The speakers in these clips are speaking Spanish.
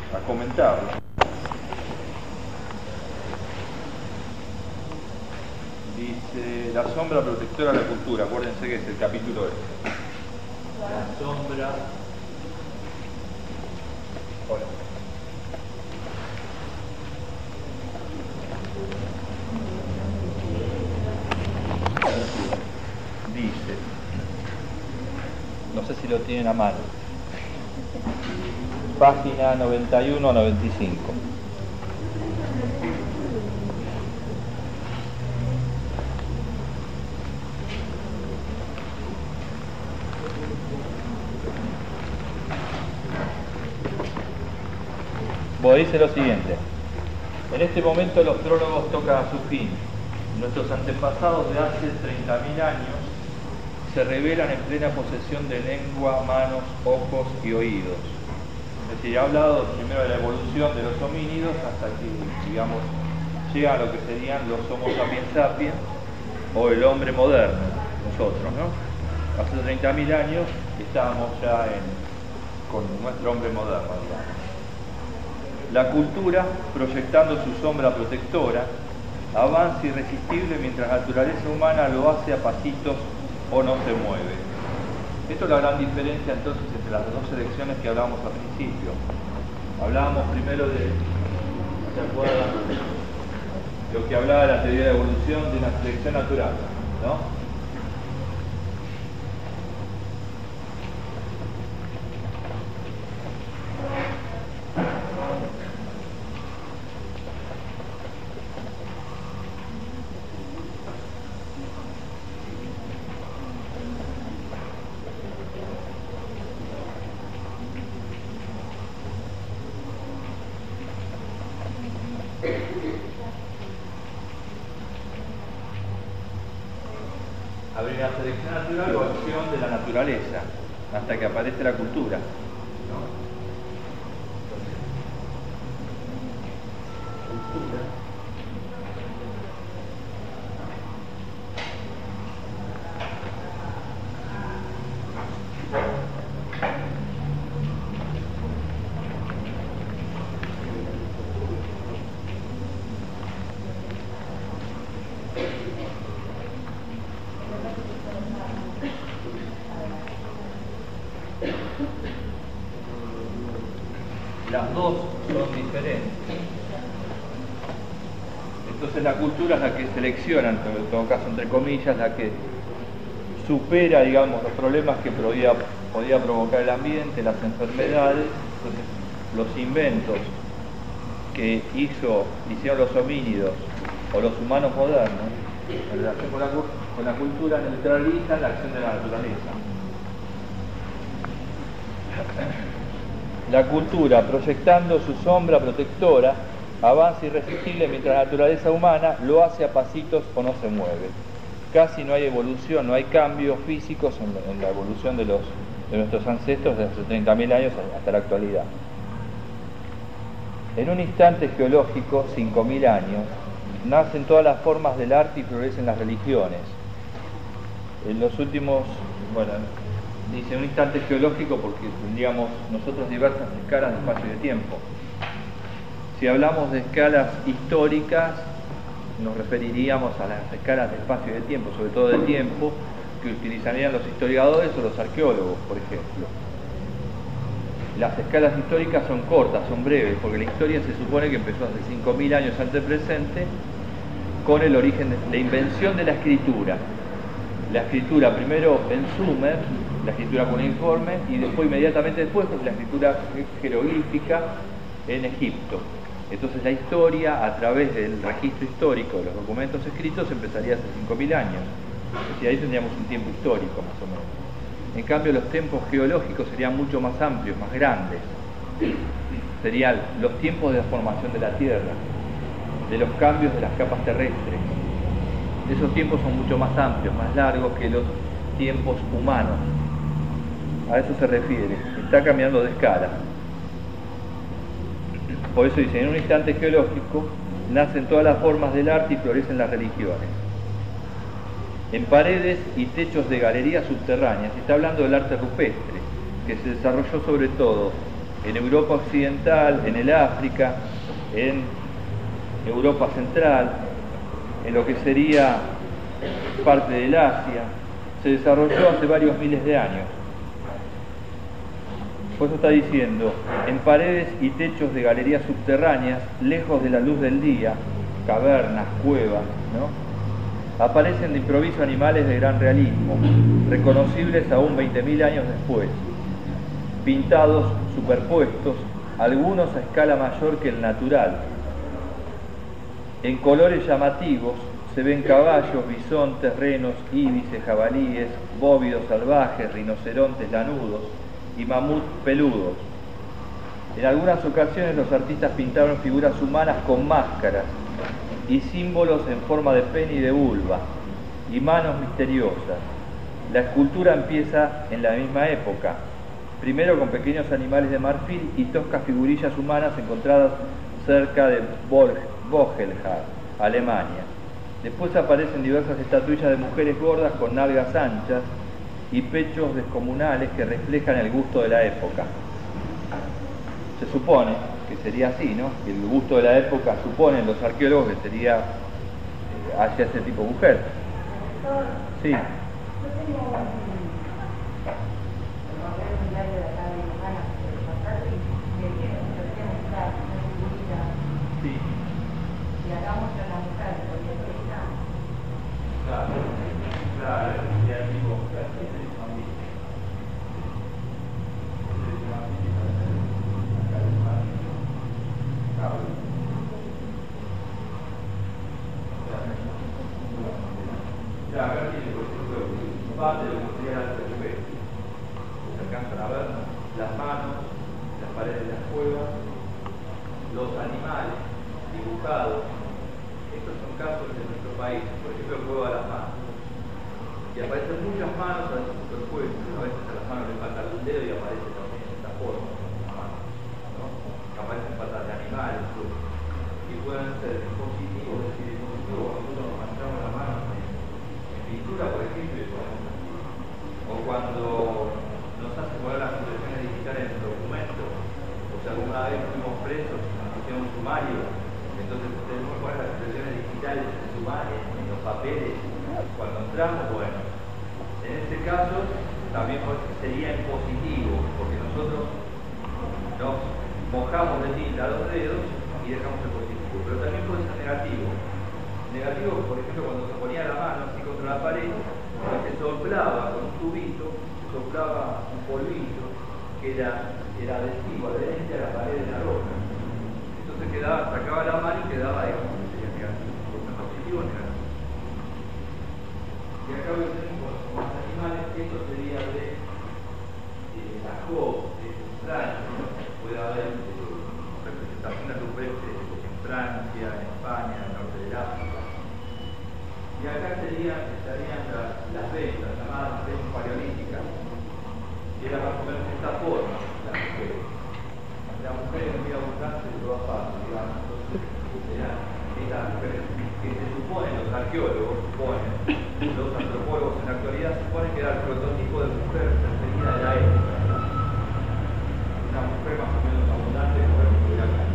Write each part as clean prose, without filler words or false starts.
a comentarlo. Dice, la sombra protectora de la cultura, acuérdense que es el capítulo este. La sombra... Hola. Dice, no sé si lo tienen a mano, página 91 a 95. Bueno, dice lo siguiente: en este momento los prólogos tocan a su fin. Nuestros antepasados de hace 30.000 años se revelan en plena posesión de lengua, manos, ojos y oídos. Es decir, ha hablado primero de la evolución de los homínidos hasta que, digamos, llega a lo que serían los Homo sapiens sapiens o el hombre moderno, nosotros, ¿no? Hace 30.000 años estábamos ya con nuestro hombre moderno, digamos. La cultura, proyectando su sombra protectora, avanza irresistible mientras la naturaleza humana lo hace a pasitos o no se mueve. Esto es la gran diferencia entonces entre las dos selecciones que hablábamos al principio. Hablábamos primero de, ¿se acuerdan? Lo que hablaba de la teoría de evolución de una selección natural, ¿no? Habría una selección natural o acción de la naturaleza hasta que aparece la cultura, ¿no? Cultura. Las dos son diferentes. Entonces la cultura es la que selecciona, en todo caso entre comillas, la que supera, digamos, los problemas que podía provocar el ambiente, las enfermedades. Entonces los inventos que hicieron los homínidos o los humanos modernos en relación con la cultura neutralizan la acción de la naturaleza. La cultura, proyectando su sombra protectora, avanza irresistible mientras la naturaleza humana lo hace a pasitos o no se mueve. Casi no hay evolución, no hay cambios físicos en la evolución de nuestros ancestros desde hace 30.000 años hasta la actualidad. En un instante geológico, 5.000 años, nacen todas las formas del arte y florecen las religiones. En los últimos, dice un instante geológico porque tendríamos nosotros diversas escalas de espacio y de tiempo. Si hablamos de escalas históricas, nos referiríamos a las escalas de espacio y de tiempo, sobre todo de tiempo, que utilizarían los historiadores o los arqueólogos, por ejemplo. Las escalas históricas son cortas, son breves, porque la historia se supone que empezó hace 5.000 años antes del presente, con el origen de la invención de la escritura. La escritura primero en Sumer, la escritura cuneiforme, y después, inmediatamente después, la escritura jeroglífica en Egipto. Entonces la historia, a través del registro histórico de los documentos escritos, empezaría hace 5.000 años. Y ahí tendríamos un tiempo histórico, más o menos. En cambio, los tiempos geológicos serían mucho más amplios, más grandes. Serían los tiempos de la formación de la Tierra, de los cambios de las capas terrestres. Esos tiempos son mucho más amplios, más largos que los tiempos humanos. A eso se refiere. Está cambiando de escala. Por eso dice, en un instante geológico nacen todas las formas del arte y florecen las religiones. En paredes y techos de galerías subterráneas, está hablando del arte rupestre, que se desarrolló sobre todo en Europa Occidental, en el África, en Europa Central, en lo que sería parte del Asia, se desarrolló hace varios miles de años. Por eso está diciendo, en paredes y techos de galerías subterráneas, lejos de la luz del día, cavernas, cuevas, ¿no?, aparecen de improviso animales de gran realismo, reconocibles aún 20.000 años después, pintados, superpuestos, algunos a escala mayor que el natural. En colores llamativos se ven caballos, bisontes, renos, íbices, jabalíes, bóvidos salvajes, rinocerontes lanudos y mamut peludos. En algunas ocasiones los artistas pintaron figuras humanas con máscaras y símbolos en forma de pene y de vulva, y manos misteriosas. La escultura empieza en la misma época, primero con pequeños animales de marfil y toscas figurillas humanas encontradas cerca de Vogelhard, Alemania. Después aparecen diversas estatuillas de mujeres gordas con nalgas anchas y pechos descomunales que reflejan el gusto de la época. Se supone que sería así, ¿no? Que el gusto de la época, suponen los arqueólogos, que sería hacia ese tipo de mujer. Sí. Parte de lo que sería la recuperación. Se alcanzan a ver las manos, las paredes de las cuevas, los animales dibujados. Estos son casos de nuestro país, por ejemplo, el juego de las manos. Y aparecen muchas manos a veces superpuestas, a veces a las manos le falta un dedo y aparece también esta forma, una mano, ¿no? Aparecen patas de animales, pues, y pueden ser dispositivos, es decir, dispositivos cuando nosotros nos manchamos la mano en pintura, por ejemplo, o cuando nos hacen poner las impresiones digitales en el documento, o si alguna vez fuimos presos y nos hicieron un sumario, entonces tenemos que poner las impresiones digitales en el sumario, en los papeles, cuando entramos, bueno, en este caso también sería en positivo, porque nosotros nos mojamos de tinta los dedos y dejamos el positivo, pero también puede ser negativo. Negativo, por ejemplo, cuando se ponía la mano así contra la pared, se soplaba con un tubito, se soplaba un polvito que era adhesivo, adherente a la pared de la roca. Entonces sacaba la mano y quedaba, digamos, sería negativo, porque positivo o negativo. Y acá tenemos con los animales, esto sería de las cosas, de Francia, puede haber representaciones rupestres en Francia, en España, en el norte del África. Y acá estarían las ventas, llamadas ventas paleolíticas, que era más o menos de esta forma, la mujer. La mujer es muy abundante de todas partes, digamos. Entonces, estas mujeres que se suponen, los arqueólogos suponen, los antropólogos en la actualidad suponen que era el prototipo de mujer preferida de la época. Una mujer más o menos abundante como la que hubiera acá.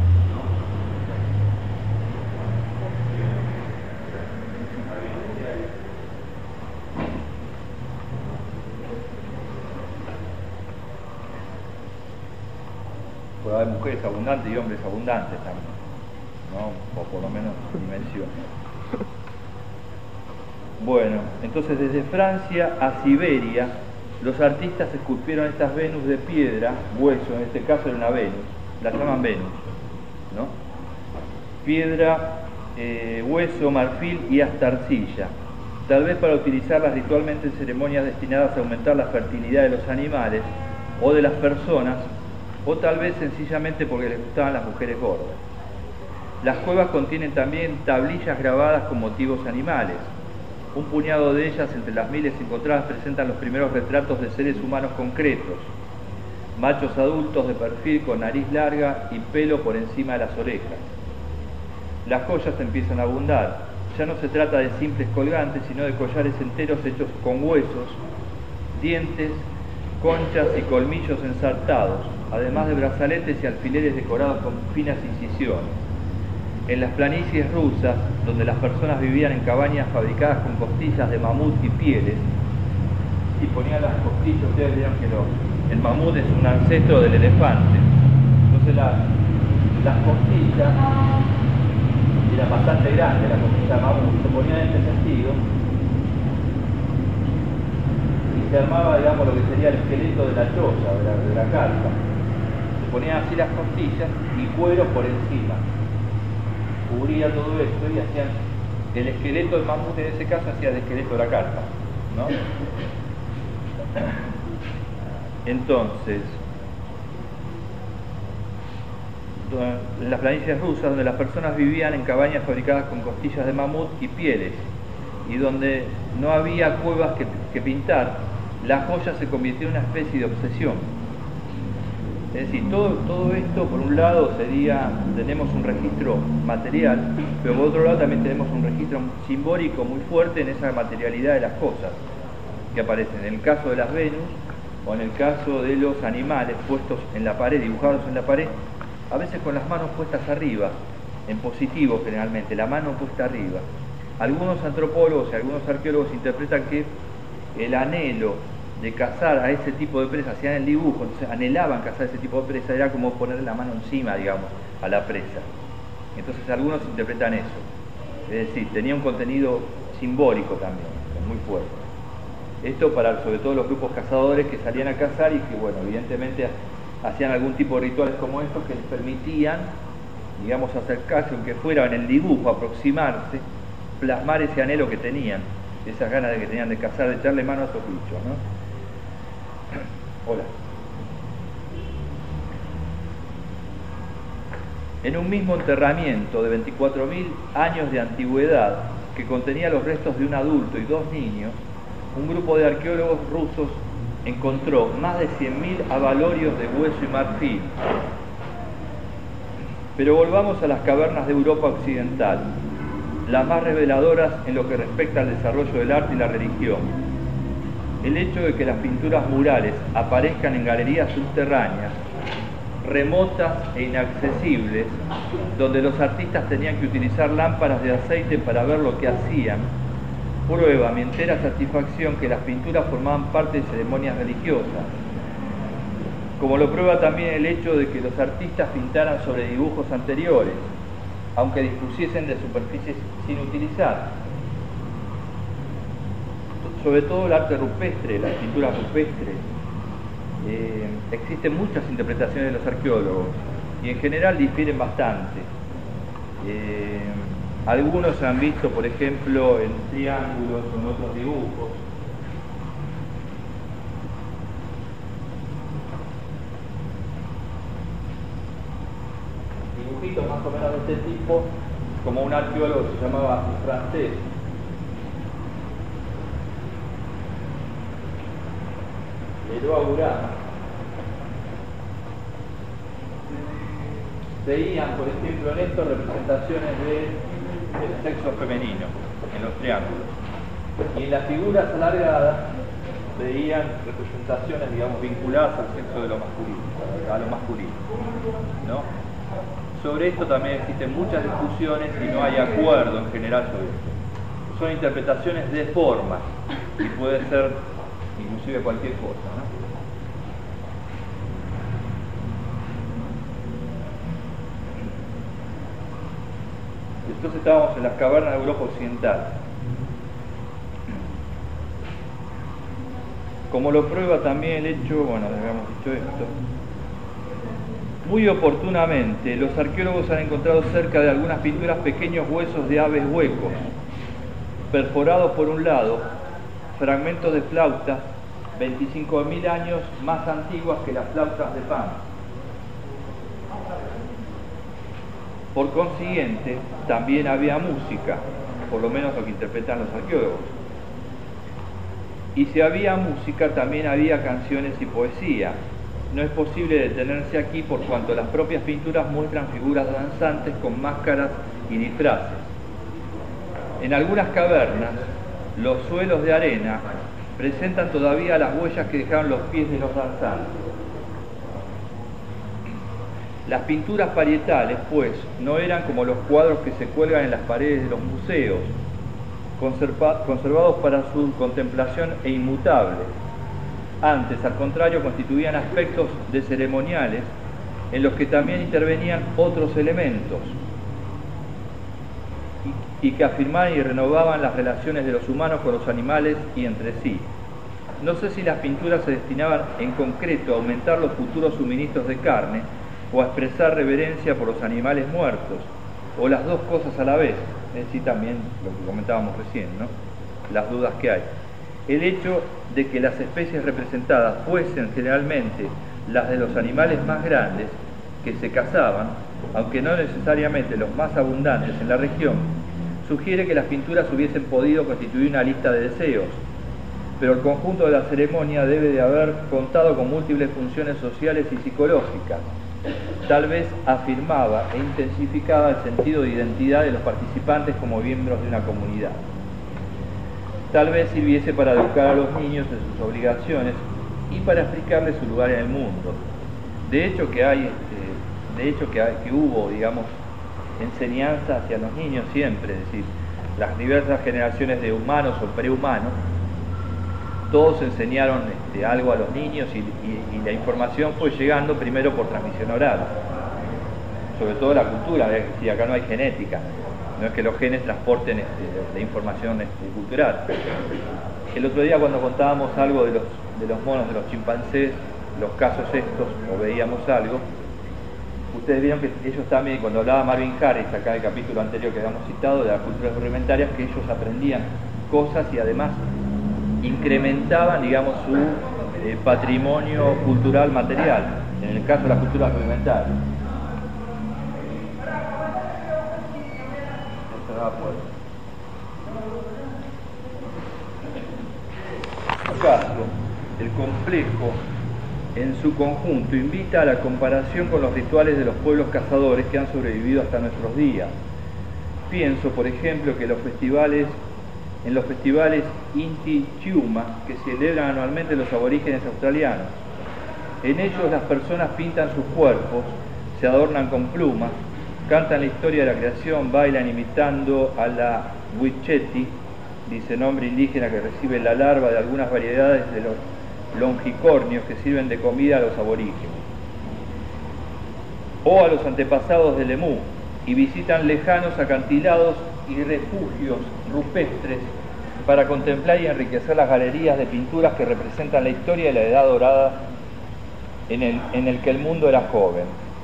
Puede haber mujeres abundantes y hombres abundantes también, ¿no? O por lo menos dimensiones. Bueno, entonces desde Francia a Siberia, los artistas esculpieron estas Venus de piedra, hueso, en este caso era una Venus, la llaman Venus, ¿no? Piedra, hueso, marfil y hasta arcilla, tal vez para utilizarlas ritualmente en ceremonias destinadas a aumentar la fertilidad de los animales o de las personas, o tal vez sencillamente porque les gustaban las mujeres gordas. Las cuevas contienen también tablillas grabadas con motivos animales. Un puñado de ellas, entre las miles encontradas, presentan los primeros retratos de seres humanos concretos, machos adultos de perfil con nariz larga y pelo por encima de las orejas. Las joyas empiezan a abundar. Ya no se trata de simples colgantes, sino de collares enteros hechos con huesos, dientes, conchas y colmillos ensartados, además de brazaletes y alfileres decorados con finas incisiones. En las planicies rusas, donde las personas vivían en cabañas fabricadas con costillas de mamut y pieles, y ponían las costillas, ustedes vieron que el mamut es un ancestro del elefante, entonces las costillas eran bastante grandes, la costilla de mamut, se ponían en este sentido, y se armaba, digamos, lo que sería el esqueleto de la choza, de la carpa. Se ponían así las costillas y cuero por encima. Cubría todo esto y hacían el esqueleto del mamut, en ese caso hacía el esqueleto de la carpa, ¿no? Entonces, en las planicies rusas, donde las personas vivían en cabañas fabricadas con costillas de mamut y pieles, y donde no había cuevas que pintar, la joya se convirtió en una especie de obsesión. Es decir, todo esto, por un lado, tenemos un registro material, pero por otro lado también tenemos un registro simbólico muy fuerte en esa materialidad de las cosas que aparecen. En el caso de las Venus, o en el caso de los animales puestos en la pared, dibujados en la pared, a veces con las manos puestas arriba, en positivo generalmente, la mano puesta arriba. Algunos antropólogos y algunos arqueólogos interpretan que el anhelo de cazar a ese tipo de presa, hacían el dibujo, entonces anhelaban cazar ese tipo de presa, era como ponerle la mano encima, digamos, a la presa. Entonces algunos interpretan eso. Es decir, tenía un contenido simbólico también, muy fuerte. Esto para sobre todo los grupos cazadores que salían a cazar y que, bueno, evidentemente hacían algún tipo de rituales como estos que les permitían, digamos, acercarse, aunque fuera en el dibujo, aproximarse, plasmar ese anhelo que tenían, esas ganas que tenían de cazar, de echarle mano a esos bichos, ¿no? Hola. En un mismo enterramiento de 24.000 años de antigüedad, que contenía los restos de un adulto y 2 niños, un grupo de arqueólogos rusos encontró más de 100.000 abalorios de hueso y marfil. Pero volvamos a las cavernas de Europa occidental, las más reveladoras en lo que respecta al desarrollo del arte y la religión. El hecho de que las pinturas murales aparezcan en galerías subterráneas, remotas e inaccesibles, donde los artistas tenían que utilizar lámparas de aceite para ver lo que hacían, prueba mi entera satisfacción que las pinturas formaban parte de ceremonias religiosas, como lo prueba también el hecho de que los artistas pintaran sobre dibujos anteriores, aunque dispusiesen de superficies sin utilizar. Sobre todo el arte rupestre, las pinturas rupestres, existen muchas interpretaciones de los arqueólogos y en general difieren bastante. Algunos se han visto, por ejemplo, en triángulos o en otros dibujos. Dibujitos más o menos de este tipo, como un arqueólogo que se llamaba francés, veían, por ejemplo, en esto representaciones del sexo femenino en los triángulos, y en las figuras alargadas veían representaciones, digamos, vinculadas al sexo de lo masculino, a lo masculino, ¿no? Sobre esto también existen muchas discusiones y no hay acuerdo en general sobre esto. Son interpretaciones de forma y puede ser inclusive cualquier cosa, ¿no? Entonces estábamos en las cavernas de Europa occidental. Como lo prueba también el hecho, bueno, habíamos dicho esto, muy oportunamente los arqueólogos han encontrado cerca de algunas pinturas pequeños huesos de aves huecos, perforados por un lado, fragmentos de flautas 25.000 años más antiguas que las flautas de Pan. Por consiguiente, también había música, por lo menos lo que interpretan los arqueólogos. Y si había música, también había canciones y poesía. No es posible detenerse aquí por cuanto las propias pinturas muestran figuras danzantes con máscaras y disfraces. En algunas cavernas, los suelos de arena presentan todavía las huellas que dejaron los pies de los danzantes. Las pinturas parietales, pues, no eran como los cuadros que se cuelgan en las paredes de los museos, conservados para su contemplación e inmutables. Antes, al contrario, constituían aspectos de ceremoniales en los que también intervenían otros elementos y que afirmaban y renovaban las relaciones de los humanos con los animales y entre sí. No sé si las pinturas se destinaban en concreto a aumentar los futuros suministros de carne o a expresar reverencia por los animales muertos, o las dos cosas a la vez, es decir, también lo que comentábamos recién, ¿no? Las dudas que hay. El hecho de que las especies representadas fuesen generalmente las de los animales más grandes que se cazaban, aunque no necesariamente los más abundantes en la región, sugiere que las pinturas hubiesen podido constituir una lista de deseos, pero el conjunto de la ceremonia debe de haber contado con múltiples funciones sociales y psicológicas. Tal vez afirmaba e intensificaba el sentido de identidad de los participantes como miembros de una comunidad. Tal vez sirviese para educar a los niños de sus obligaciones y para explicarles su lugar en el mundo. De hecho que hubo, digamos, enseñanza hacia los niños siempre, es decir, las diversas generaciones de humanos o prehumanos, todos enseñaron algo a los niños y la información fue llegando primero por transmisión oral, sobre todo la cultura, es decir, acá no hay genética, no es que los genes transporten la información cultural. El otro día cuando contábamos algo de los monos, de los chimpancés, los casos estos, o veíamos algo, ustedes vieron que ellos también, cuando hablaba Marvin Harris, acá en el capítulo anterior que habíamos citado, de las culturas rudimentarias, que ellos aprendían cosas y además incrementaban, digamos, su patrimonio cultural material, en el caso de las culturas rudimentarias. En caso, el complejo en su conjunto invita a la comparación con los rituales de los pueblos cazadores que han sobrevivido hasta nuestros días. Pienso, por ejemplo, que en los festivales Inti Chiuma, que celebran anualmente los aborígenes australianos. En ellos las personas pintan sus cuerpos, se adornan con plumas, cantan la historia de la creación, bailan imitando a la Wicheti, dice nombre indígena que recibe la larva de algunas variedades de los longicornios que sirven de comida a los aborígenes, o a los antepasados del Lemú, y visitan lejanos acantilados y refugios rupestres para contemplar y enriquecer las galerías de pinturas que representan la historia de la edad dorada en el que el mundo era joven.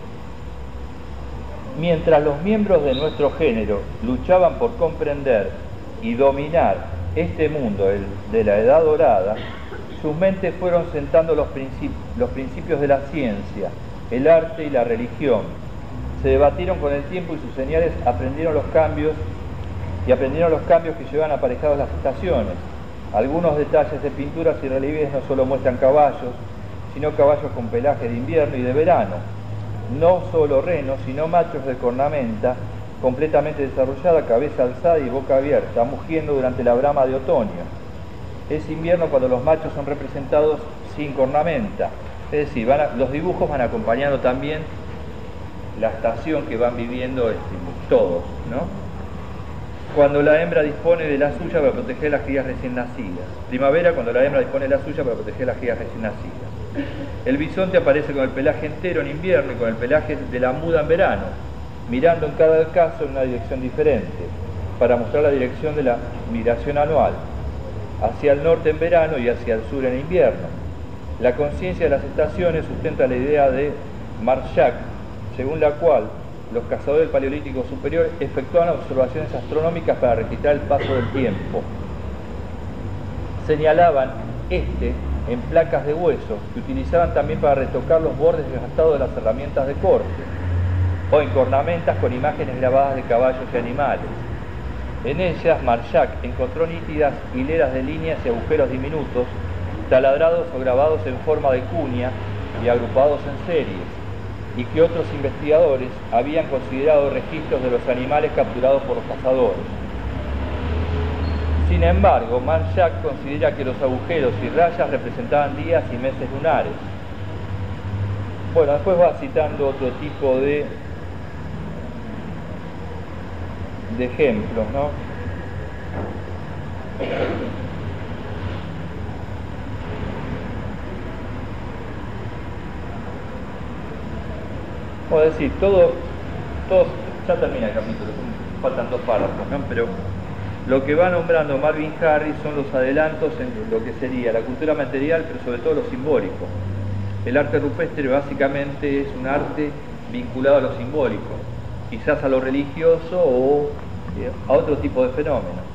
Mientras los miembros de nuestro género luchaban por comprender y dominar este mundo de la edad dorada, sus mentes fueron sentando los principios de la ciencia, el arte y la religión. Se debatieron con el tiempo y sus señales aprendieron los cambios que llevan aparejados las estaciones. Algunos detalles de pinturas y relieves no solo muestran caballos, sino caballos con pelaje de invierno y de verano. No solo renos, sino machos de cornamenta, completamente desarrollada, cabeza alzada y boca abierta, mugiendo durante la brama de otoño. Es invierno cuando los machos son representados sin cornamenta, es decir, los dibujos van acompañando también la estación que van viviendo todos, ¿no? Cuando la hembra dispone de la suya para proteger las crías recién nacidas. Primavera, cuando la hembra dispone de la suya para proteger las crías recién nacidas. El bisonte aparece con el pelaje entero en invierno y con el pelaje de la muda en verano, mirando en cada caso en una dirección diferente, para mostrar la dirección de la migración anual, hacia el norte en verano y hacia el sur en invierno. La conciencia de las estaciones sustenta la idea de Marshak, según la cual los cazadores del Paleolítico Superior efectuaban observaciones astronómicas para registrar el paso del tiempo. Señalaban en placas de hueso que utilizaban también para retocar los bordes desgastados de las herramientas de corte, o en cornamentas con imágenes grabadas de caballos y animales. En ellas, Marshak encontró nítidas hileras de líneas y agujeros diminutos, taladrados o grabados en forma de cuña y agrupados en series, y que otros investigadores habían considerado registros de los animales capturados por los cazadores. Sin embargo, Marshak considera que los agujeros y rayas representaban días y meses lunares. Bueno, después va citando otro tipo de ejemplos, ¿no? Como decir, todos, ya termina el capítulo, faltan 2 párrafos, ¿no? Pero lo que va nombrando Marvin Harris son los adelantos en lo que sería la cultura material, pero sobre todo lo simbólico. El arte rupestre básicamente es un arte vinculado a lo simbólico, quizás a lo religioso o a otro tipo de fenómenos.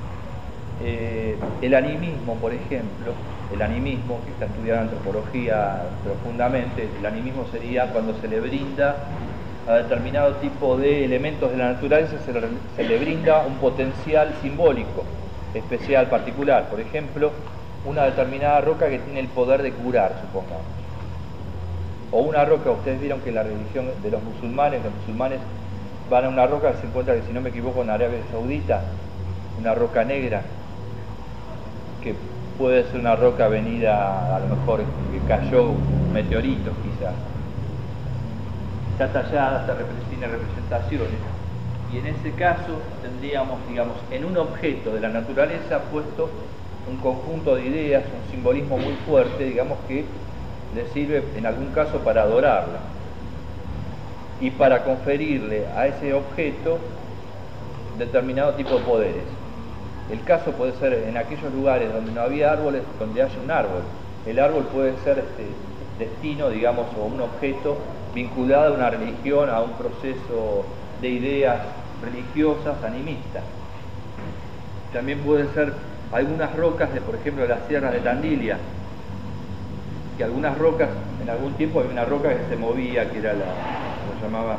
El animismo, por ejemplo, el animismo, que está estudiando antropología profundamente, el animismo sería cuando se le brinda a determinado tipo de elementos de la naturaleza, se le brinda un potencial simbólico especial, particular. Por ejemplo, una determinada roca que tiene el poder de curar, supongamos. O una roca, ustedes vieron que la religión de los musulmanes van a una roca que se encuentra, que si no me equivoco, en Arabia Saudita, una roca negra, que puede ser una roca venida, a lo mejor que cayó un meteorito quizás. Está tallada, tiene representaciones, y en ese caso tendríamos, digamos, en un objeto de la naturaleza puesto un conjunto de ideas, un simbolismo muy fuerte, digamos, que le sirve en algún caso para adorarla y para conferirle a ese objeto determinado tipo de poderes. El caso puede ser en aquellos lugares donde no había árboles, donde haya un árbol. El árbol puede ser destino, digamos, o un objeto vinculado a una religión, a un proceso de ideas religiosas, animistas. También puede ser algunas rocas, por ejemplo, de las sierras de Tandilia, que algunas rocas, en algún tiempo había una roca que se movía, que era ¿cómo se llamaba?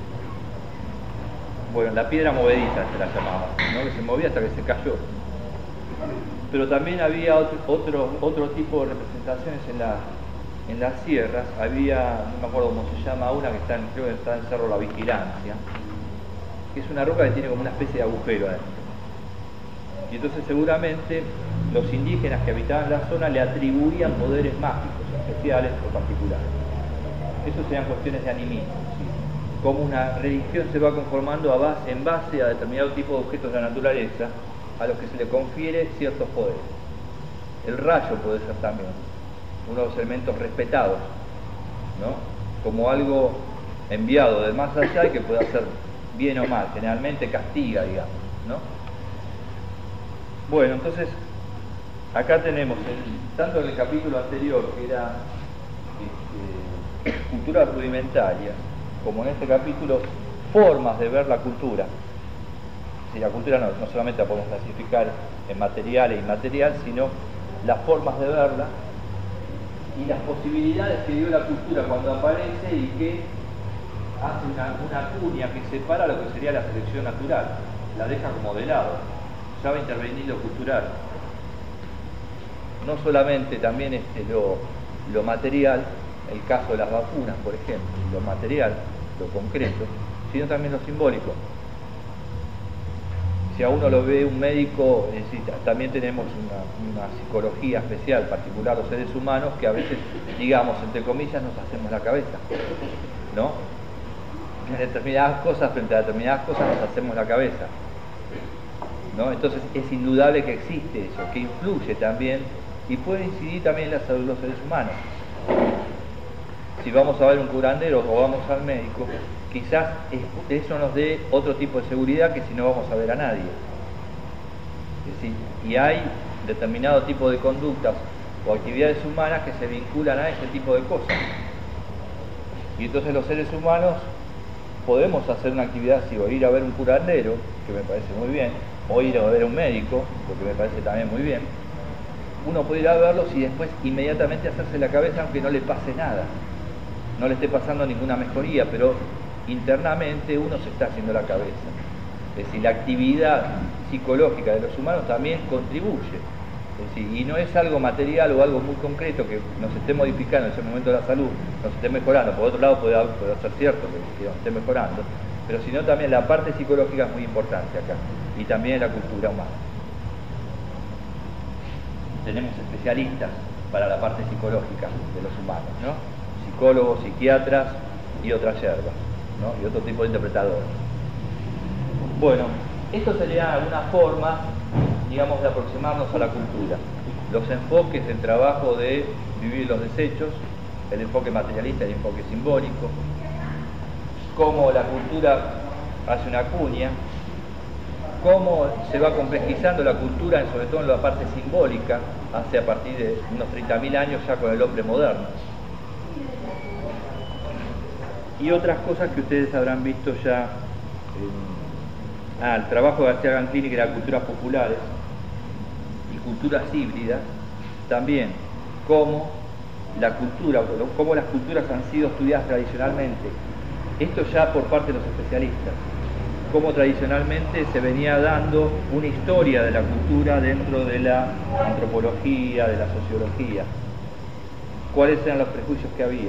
Bueno, la piedra movediza se la llamaba, ¿no? Que se movía hasta que se cayó. Pero también había otro tipo de representaciones en las sierras. Había, no me acuerdo cómo se llama, una que creo que está en Cerro La Vigilancia, que es una roca que tiene como una especie de agujero adentro. Y entonces seguramente los indígenas que habitaban la zona le atribuían poderes mágicos, especiales o particulares. Eso serían cuestiones de animismo, ¿sí? Cómo una religión se va conformando en base a determinado tipo de objetos de la naturaleza a los que se le confiere ciertos poderes. El rayo puede ser también uno de los elementos respetados, ¿no? Como algo enviado de más allá y que puede hacer bien o mal, generalmente castiga, digamos, ¿no? Bueno, entonces acá tenemos, tanto en el capítulo anterior, que era cultura rudimentaria, como en este capítulo, formas de ver la cultura. Si la cultura no solamente la podemos clasificar en material e inmaterial, sino las formas de verla y las posibilidades que dio la cultura cuando aparece y que hace una cuña que separa lo que sería la selección natural, la deja como de lado, ya va a intervenir lo cultural. No solamente también lo material, el caso de las vacunas, por ejemplo, lo material, lo concreto, sino también lo simbólico. Si a uno lo ve un médico, también tenemos una psicología especial, particular los seres humanos, que a veces, digamos, entre comillas, nos hacemos la cabeza, ¿no? En determinadas cosas, frente a determinadas cosas, nos hacemos la cabeza, ¿no? Entonces es indudable que existe eso, que influye también y puede incidir también en la salud de los seres humanos. Si vamos a ver un curandero o vamos al médico, quizás eso nos dé otro tipo de seguridad que si no vamos a ver a nadie. Es decir, y hay determinado tipo de conductas o actividades humanas que se vinculan a ese tipo de cosas. Y entonces los seres humanos podemos hacer una actividad así, o ir a ver un curandero, que me parece muy bien, o ir a ver a un médico, lo que me parece también muy bien. Uno puede ir a verlos y después inmediatamente hacerse la cabeza aunque no le pase nada, no le esté pasando ninguna mejoría, pero internamente uno se está haciendo la cabeza. Es decir, la actividad psicológica de los humanos también contribuye. Es decir, y no es algo material o algo muy concreto que nos esté modificando en ese momento de la salud, nos esté mejorando. Por otro lado puede ser cierto que nos esté mejorando, pero sino también la parte psicológica es muy importante acá, y también la cultura humana. Tenemos especialistas para la parte psicológica de los humanos, ¿no? psicólogos, psiquiatras y otras yerbas, ¿no? Y otro tipo de interpretadores. Bueno, esto sería alguna forma, digamos, de aproximarnos a la cultura. Los enfoques del trabajo de vivir los desechos, el enfoque materialista y el enfoque simbólico, cómo la cultura hace una cuña, cómo se va complejizando la cultura, sobre todo en la parte simbólica, hace a partir de unos 30.000 años ya con el hombre moderno. Y otras cosas que ustedes habrán visto ya, el trabajo de García Ganclini, que era culturas populares y culturas híbridas, también cómo las culturas han sido estudiadas tradicionalmente. Esto ya por parte de los especialistas, cómo tradicionalmente se venía dando una historia de la cultura dentro de la antropología, de la sociología, cuáles eran los prejuicios que había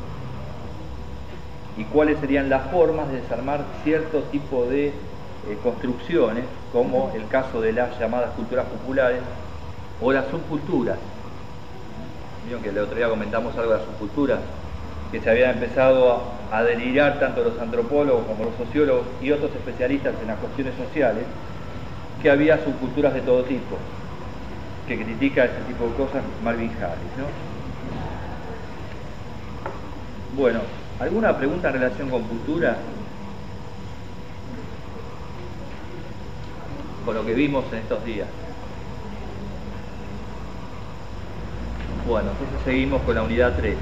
y cuáles serían las formas de desarmar cierto tipo de construcciones, como el caso de las llamadas culturas populares o las subculturas. Vieron que el otro día comentamos algo de las subculturas, que se habían empezado a delirar tanto los antropólogos como los sociólogos y otros especialistas en las cuestiones sociales, que había subculturas de todo tipo, que critica ese tipo de cosas Marvin Harris, ¿no? Bueno, ¿alguna pregunta en relación con cultura? Con lo que vimos en estos días. Bueno, entonces seguimos con la unidad 3.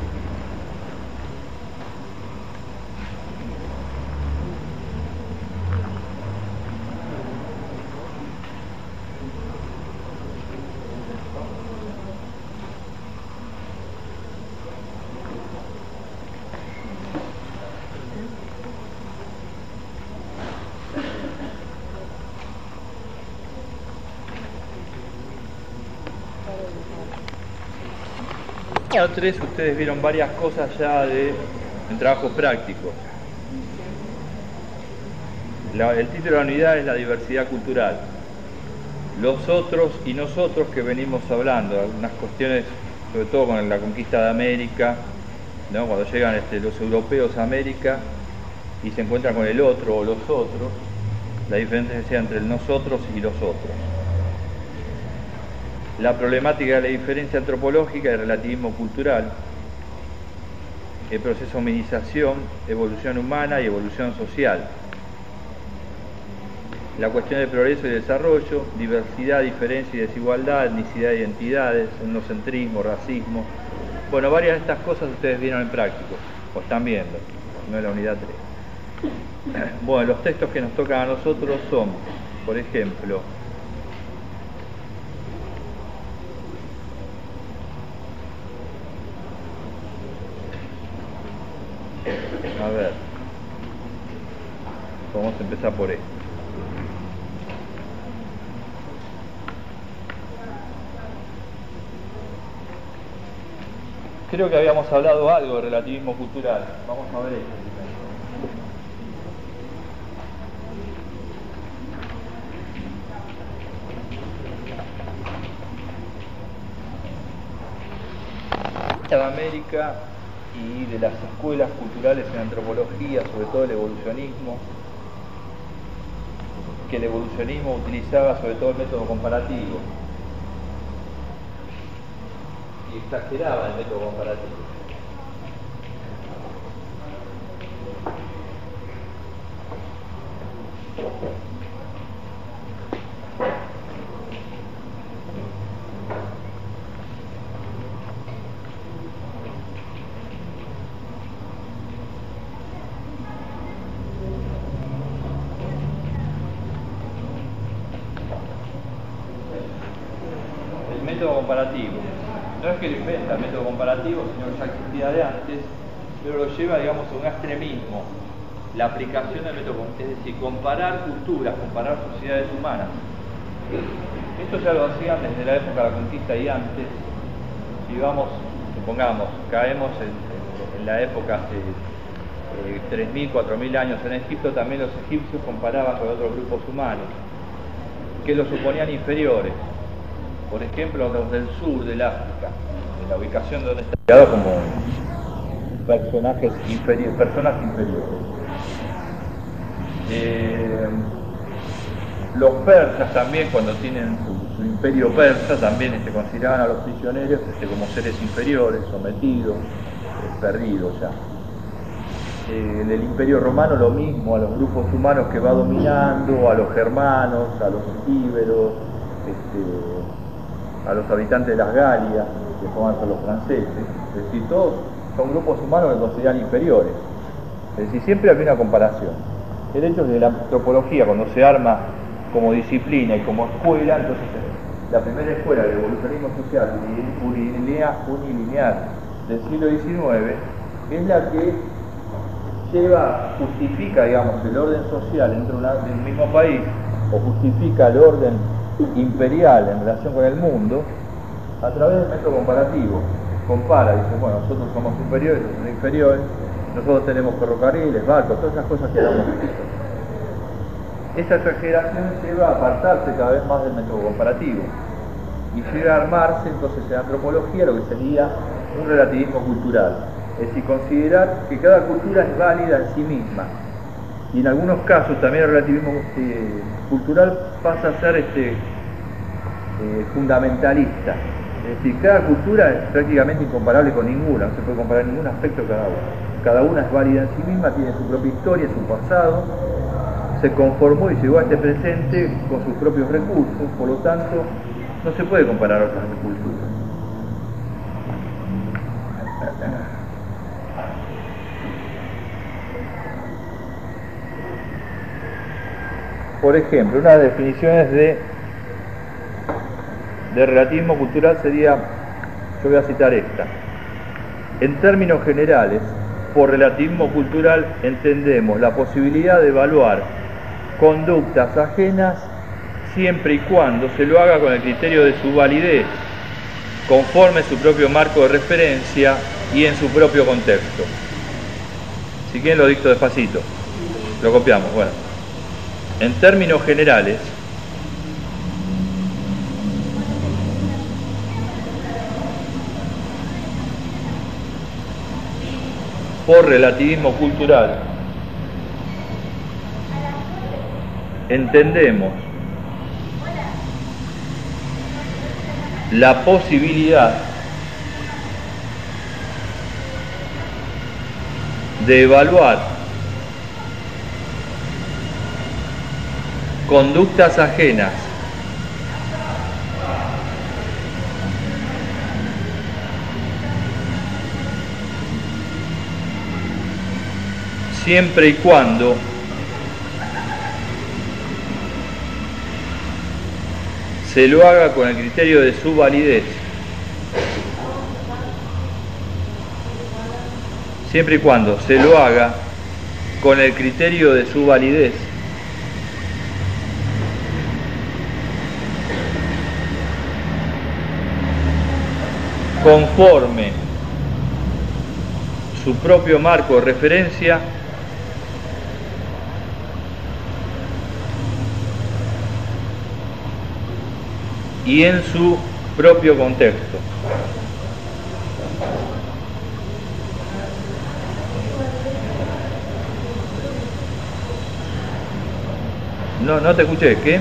En la 3 ustedes vieron varias cosas ya en trabajo práctico. El título de la unidad es la diversidad cultural. Los otros y nosotros, que venimos hablando, algunas cuestiones, sobre todo con la conquista de América, ¿no? Cuando llegan los europeos a América y se encuentran con el otro o los otros, la diferencia que sea entre el nosotros y los otros. La problemática de la diferencia antropológica y el relativismo cultural, el proceso de hominización, evolución humana y evolución social, la cuestión del progreso y desarrollo, diversidad, diferencia y desigualdad, etnicidad y identidades, etnocentrismo, racismo. Bueno, varias de estas cosas ustedes vieron en práctico, o están viendo, no en la unidad 3. Bueno, los textos que nos tocan a nosotros son, por ejemplo, a ver, vamos a empezar por esto. Creo que habíamos hablado algo de relativismo cultural. Vamos a ver esto. De América y de las escuelas culturales en antropología, sobre todo el evolucionismo, que el evolucionismo utilizaba sobre todo el método comparativo y exageraba el método comparativo. Comparativo. No es que lo inventa el método comparativo, sino que ya existía de antes, pero lo lleva, digamos, a un extremismo. La aplicación del método, es decir, comparar culturas, comparar sociedades humanas. Esto ya lo hacían desde la época de la conquista y antes. Si vamos, supongamos, caemos en la época hace 3.000, 4.000 años en Egipto, también los egipcios comparaban con otros grupos humanos que los suponían inferiores. Por ejemplo, los del sur del África, en la ubicación donde está como personas inferiores. Los persas también, cuando tienen su imperio persa, también consideraban a los prisioneros como seres inferiores, sometidos, perdidos ya. El imperio romano lo mismo, a los grupos humanos que va dominando, a los germanos, a los íberos, a los habitantes de las Galias, que forman a los franceses, es decir, todos son grupos humanos que consideran inferiores. Es decir, siempre había una comparación. El hecho es que la antropología, cuando se arma como disciplina y como escuela, entonces la primera escuela del evolucionismo social unilineal del siglo XIX es la que justifica, digamos, el orden social dentro del mismo país, o justifica el orden imperial en relación con el mundo a través del método comparativo. Compara, dice, bueno, nosotros somos superiores, ellos son inferiores, nosotros tenemos ferrocarriles, barcos, todas esas cosas que hablamos visto. Esa exageración lleva a apartarse cada vez más del método comparativo y llega a armarse entonces en antropología lo que sería un relativismo cultural, es decir, considerar que cada cultura es válida en sí misma, y en algunos casos también el relativismo cultural pasa a ser fundamentalista, es decir, cada cultura es prácticamente incomparable con ninguna, no se puede comparar ningún aspecto de cada una es válida en sí misma, tiene su propia historia, su pasado, se conformó y llegó a este presente con sus propios recursos, por lo tanto no se puede comparar otras culturas. Por ejemplo, una de las definiciones de relativismo cultural sería, yo voy a citar esta: en términos generales, por relativismo cultural entendemos la posibilidad de evaluar conductas ajenas siempre y cuando se lo haga con el criterio de su validez, conforme a su propio marco de referencia y en su propio contexto. Si quieren lo dicto despacito, lo copiamos. Bueno, en términos generales, por relativismo cultural entendemos la posibilidad de evaluar conductas ajenas siempre y cuando se lo haga con el criterio de su validez. Siempre y cuando se lo haga con el criterio de su validez, conforme su propio marco de referencia y en su propio contexto. No te escuché, ¿qué?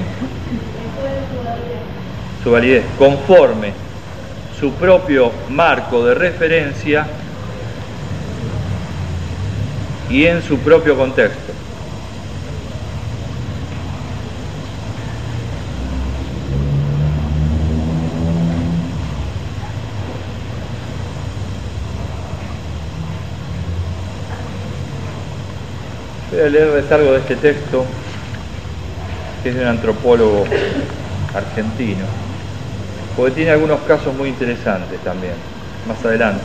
Su validez, conforme su propio marco de referencia y en su propio contexto. Voy a leerles algo de este texto, que es de un antropólogo argentino, porque tiene algunos casos muy interesantes también, más adelante.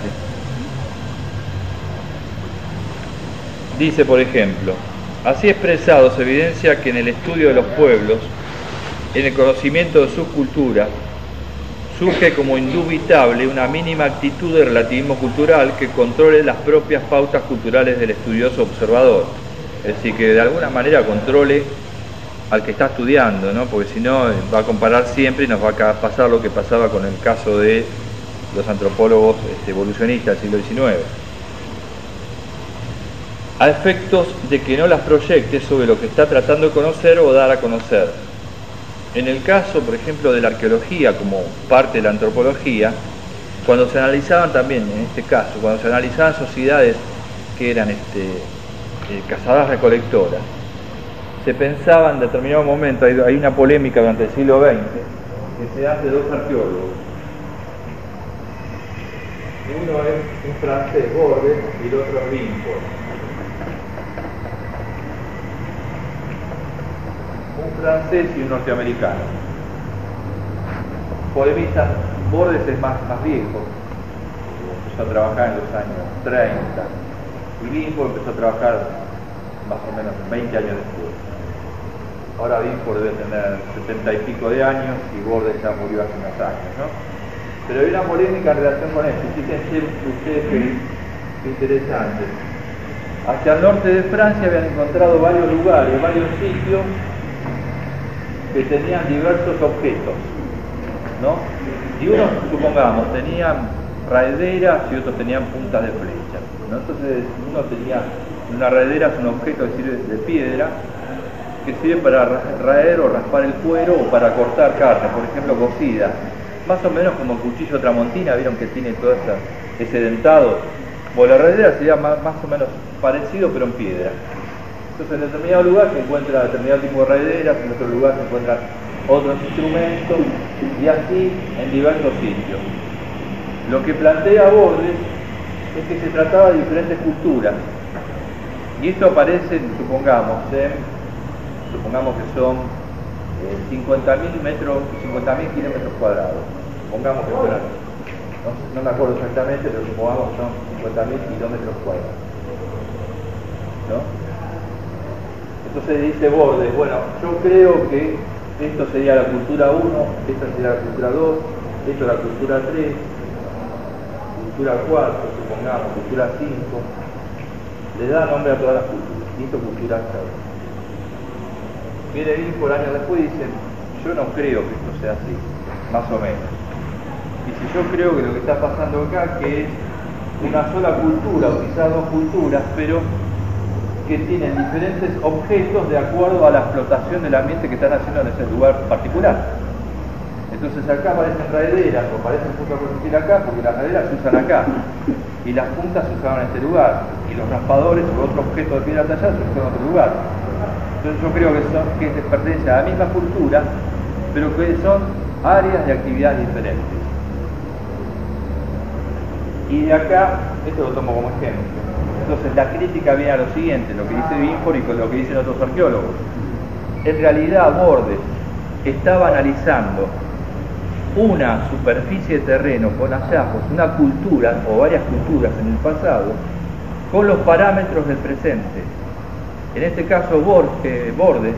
Dice, por ejemplo, así expresado se evidencia que en el estudio de los pueblos, en el conocimiento de sus culturas, surge como indubitable una mínima actitud de relativismo cultural que controle las propias pautas culturales del estudioso observador. Es decir, que de alguna manera controle al que está estudiando, ¿no? Porque si no va a comparar siempre y nos va a pasar lo que pasaba con el caso de los antropólogos evolucionistas del siglo XIX. a efectos de que no las proyecte sobre lo que está tratando de conocer o dar a conocer. En el caso, por ejemplo, de la arqueología como parte de la antropología, cuando se analizaban también, en este caso, cuando se analizaban sociedades que eran cazadoras recolectoras, se pensaba en determinado momento, hay una polémica durante el siglo XX, que se hace dos arqueólogos. Uno es un francés, Bordes, y el otro es Rimford. Un francés y un norteamericano. Polemizan, Bordes es más viejo, empezó a trabajar en los años 30, y Rimford empezó a trabajar más o menos 20 años después. Ahora Rimford debe tener 70 y pico de años y Bordes ya murió hace unos años, ¿no? Pero hay una polémica en relación con esto. Fíjense ustedes qué interesante. Hacia el norte de Francia habían encontrado varios lugares, varios sitios que tenían diversos objetos, ¿no? Y unos, supongamos, tenían raederas y otros tenían puntas de flecha, ¿no? Entonces uno tenía una raedera, es un objeto que sirve de piedra, que sirve para raer o raspar el cuero o para cortar carne, por ejemplo cocida, más o menos como el cuchillo tramontina, vieron que tiene todo ese dentado. Bueno, la raedera sería más o menos parecido pero en piedra. Entonces en determinado lugar se encuentra determinado tipo de raederas, en otro lugar se encuentran otros instrumentos y así en diversos sitios. Lo que plantea Bordes es que se trataba de diferentes culturas y esto aparece, supongamos que son 50.000 kilómetros cuadrados. Supongamos que fueran, no me acuerdo exactamente, pero supongamos que son 50.000 kilómetros cuadrados, ¿no? Entonces dice Bordes, bueno, yo creo que esto sería la cultura 1, esta sería la cultura 2, esto es la cultura 3, cultura 4, supongamos, cultura 5, le da nombre a todas las culturas, y esto cultura 6. Viene Rimford años después y dicen, yo no creo que esto sea así, más o menos. Y si yo creo que lo que está pasando acá, que es una sola cultura, o quizás dos culturas, pero que tienen diferentes objetos de acuerdo a la explotación del ambiente que están haciendo en ese lugar particular. Entonces acá aparecen raederas, o aparecen puntas por acá, porque las raederas se usan acá, y las puntas se usaban en este lugar, y los raspadores o otro objeto de piedra tallada se usan en otro lugar. Entonces yo creo que pertenece a la misma cultura, pero que son áreas de actividades diferentes. Y de acá, esto lo tomo como ejemplo. Entonces la crítica viene a lo siguiente, lo que dice Rimford y con lo que dicen otros arqueólogos. En realidad Bordes estaba analizando una superficie de terreno con hallazgos, una cultura o varias culturas en el pasado, con los parámetros del presente. En este caso Bordes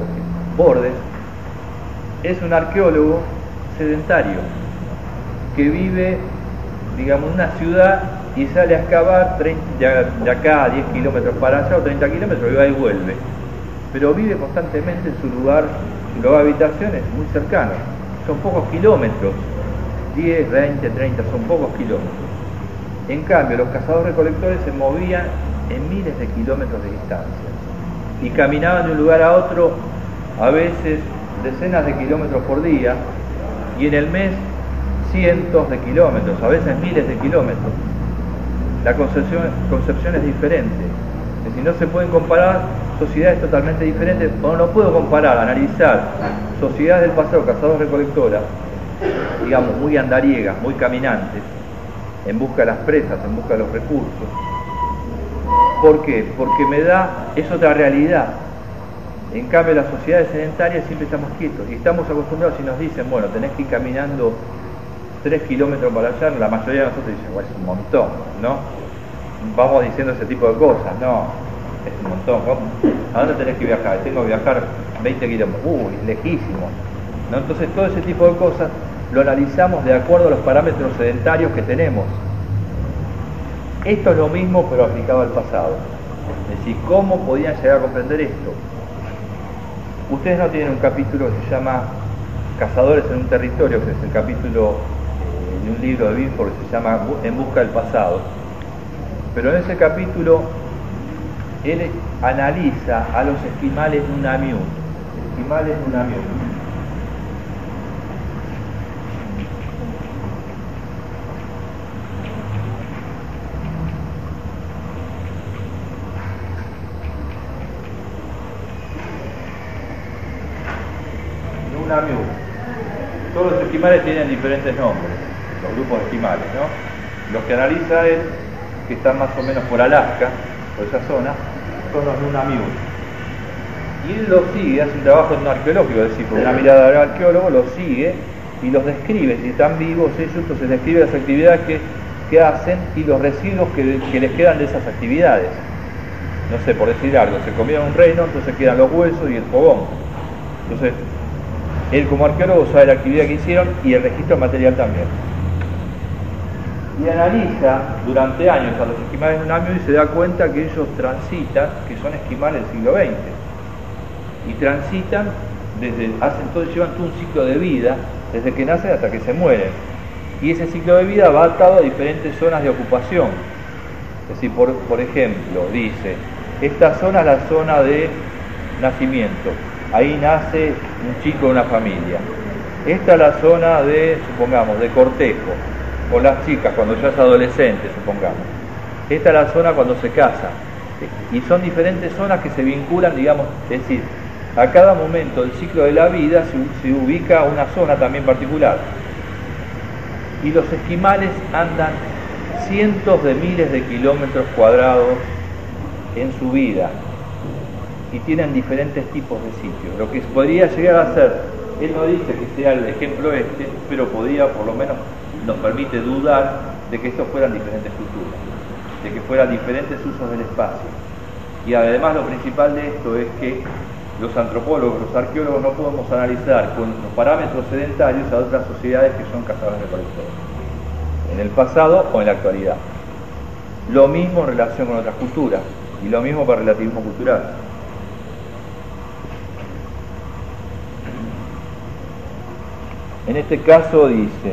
es un arqueólogo sedentario que vive, digamos, en una ciudad y sale a excavar de acá a 10 kilómetros para allá o 30 kilómetros y va y vuelve. Pero vive constantemente en su lugar de habitación es muy cercano. Son pocos kilómetros, 10, 20, 30, son pocos kilómetros. En cambio, los cazadores recolectores se movían en miles de kilómetros de distancia y caminaban de un lugar a otro a veces decenas de kilómetros por día y en el mes cientos de kilómetros, a veces miles de kilómetros. La concepción es diferente, es decir, no se pueden comparar sociedades totalmente diferentes, o no puedo comparar, analizar sociedades del pasado, cazadores recolectoras, digamos, muy andariegas, muy caminantes, en busca de las presas, en busca de los recursos. ¿Por qué? Porque es otra realidad. En cambio, las sociedades sedentarias siempre estamos quietos y estamos acostumbrados y nos dicen, bueno, tenés que ir caminando 3 kilómetros para allá, la mayoría de nosotros dicen, bueno, es un montón, ¿no? Vamos diciendo ese tipo de cosas, no, es un montón. ¿A dónde tenés que viajar? Tengo que viajar 20 kilómetros, es lejísimo, ¿no? Entonces todo ese tipo de cosas lo analizamos de acuerdo a los parámetros sedentarios que tenemos. Esto es lo mismo pero aplicado al pasado. Es decir, ¿cómo podían llegar a comprender esto? Ustedes no tienen un capítulo que se llama Cazadores en un territorio, que es el capítulo de un libro de Rimford que se llama En busca del pasado. Pero en ese capítulo él analiza a los esquimales Nunamiut. Esquimales Nunamiut. Nunamiut. Todos los esquimales tienen diferentes nombres, los grupos de esquimales, ¿no? Los que analiza él, que están más o menos por Alaska, por esa zona, son los Nunamiut. Y él los sigue, hace un trabajo etnoarqueológico, es decir, con una mirada del arqueólogo, los sigue y los describe, si están vivos ellos, entonces describe las actividades que hacen y los residuos que les quedan de esas actividades. No sé, por decir algo, se comieron un reino, entonces quedan los huesos y el fogón. Entonces, él como arqueólogo sabe la actividad que hicieron y el registro material también. Y analiza durante años a los esquimales Nunamiut y se da cuenta que ellos transitan, que son esquimales del siglo XX, y transitan llevan todo un ciclo de vida, desde que nacen hasta que se mueren. Y ese ciclo de vida va atado a diferentes zonas de ocupación. Es decir, por ejemplo, dice, esta zona es la zona de nacimiento, ahí nace un chico de una familia. Esta es la zona de, supongamos, de cortejo, con las chicas cuando ya es adolescente, supongamos. Esta es la zona cuando se casa. Y son diferentes zonas que se vinculan, digamos, es decir, a cada momento del ciclo de la vida se ubica una zona también particular. Y los esquimales andan cientos de miles de kilómetros cuadrados en su vida y tienen diferentes tipos de sitios. Lo que podría llegar a ser, él no dice que sea el ejemplo pero podría, por lo menos nos permite dudar de que estos fueran diferentes culturas, de que fueran diferentes usos del espacio. Y además lo principal de esto es que los antropólogos, los arqueólogos no podemos analizar con los parámetros sedentarios a otras sociedades que son cazadores recolectores, en el pasado o en la actualidad. Lo mismo en relación con otras culturas y lo mismo para el relativismo cultural. En este caso dice,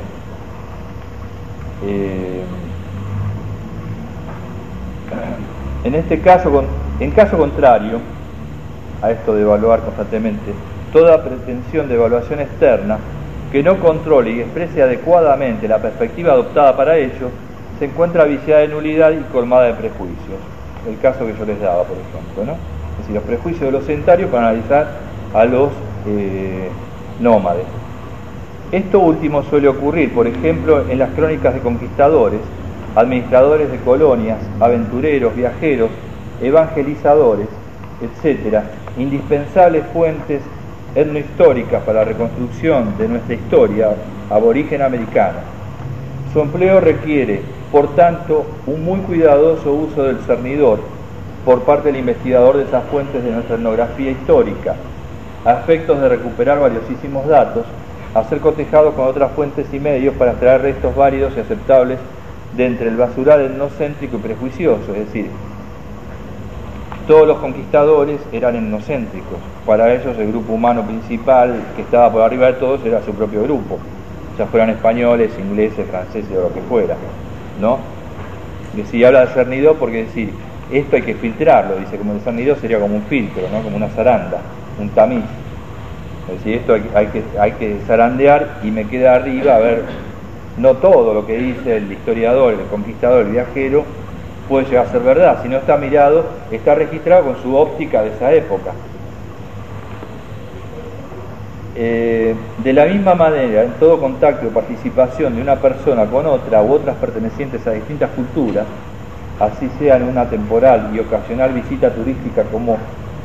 en caso contrario a esto de evaluar constantemente, toda pretensión de evaluación externa que no controle y exprese adecuadamente la perspectiva adoptada para ello, se encuentra viciada de nulidad y colmada de prejuicios. El caso que yo les daba, por ejemplo, ¿no? Es decir, los prejuicios de los sedentarios para analizar a los nómades. Esto último suele ocurrir, por ejemplo, en las crónicas de conquistadores, administradores de colonias, aventureros, viajeros, evangelizadores, etc., indispensables fuentes etnohistóricas para la reconstrucción de nuestra historia aborigen americana. Su empleo requiere, por tanto, un muy cuidadoso uso del cernidor por parte del investigador de esas fuentes de nuestra etnografía histórica, a efectos de recuperar valiosísimos datos, a ser cotejados con otras fuentes y medios para extraer restos válidos y aceptables de entre el basural etnocéntrico y prejuicioso, es decir, todos los conquistadores eran etnocéntricos. Para ellos el grupo humano principal que estaba por arriba de todos era su propio grupo, ya fueran españoles, ingleses, franceses o lo que fuera, ¿no? Y habla de cernidor porque decir, esto hay que filtrarlo, dice, como el cernidor sería como un filtro, ¿no? Como una zaranda, un tamiz. Es decir, esto hay que zarandear y me queda arriba, a ver, no todo lo que dice el historiador, el conquistador, el viajero, puede llegar a ser verdad. Si no está mirado, está registrado con su óptica de esa época. De la misma manera, en todo contacto o participación de una persona con otra u otras pertenecientes a distintas culturas, así sea en una temporal y ocasional visita turística como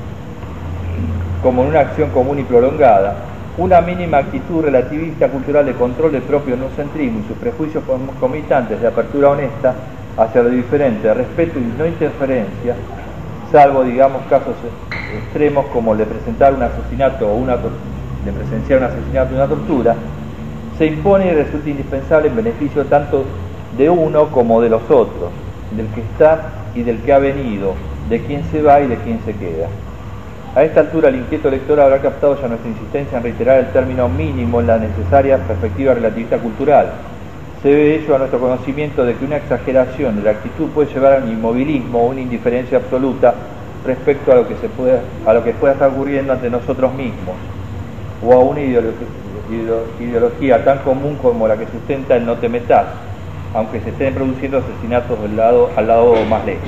en una acción común y prolongada, una mínima actitud relativista cultural de control del propio etnocentrismo y sus prejuicios concomitantes de apertura honesta hacia lo diferente, de respeto y no interferencia, salvo, digamos, casos extremos como el de presentar un asesinato o de presenciar un asesinato o una tortura, se impone y resulta indispensable en beneficio tanto de uno como de los otros, del que está y del que ha venido, de quien se va y de quien se queda. A esta altura el inquieto lector habrá captado ya nuestra insistencia en reiterar el término mínimo en la necesaria perspectiva relativista cultural. Se debe ello a nuestro conocimiento de que una exageración de la actitud puede llevar a un inmovilismo o una indiferencia absoluta respecto a lo que pueda estar ocurriendo ante nosotros mismos, o a una ideología tan común como la que sustenta el no te metas, aunque se estén produciendo asesinatos al lado más lejos.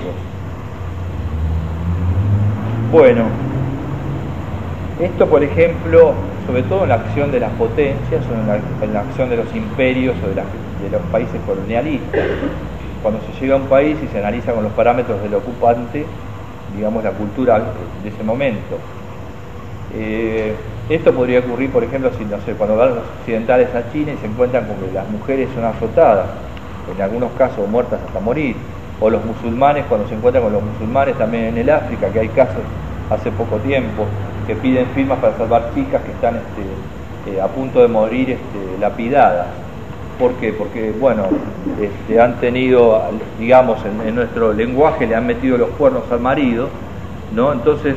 Bueno, esto por ejemplo, sobre todo en la acción de las potencias o en la acción de los imperios o de los países colonialistas, cuando se llega a un país y se analiza con los parámetros del ocupante, digamos, la cultura de ese momento. Esto podría ocurrir, por ejemplo, si, no sé, cuando van los occidentales a China y se encuentran con que las mujeres son azotadas, en algunos casos muertas hasta morir, o los musulmanes cuando se encuentran con los musulmanes también en el África, que hay casos hace poco tiempo que piden firmas para salvar chicas que están a punto de morir lapidadas. ¿Por qué? Porque, bueno, han tenido, digamos, en nuestro lenguaje le han metido los cuernos al marido, ¿no? Entonces,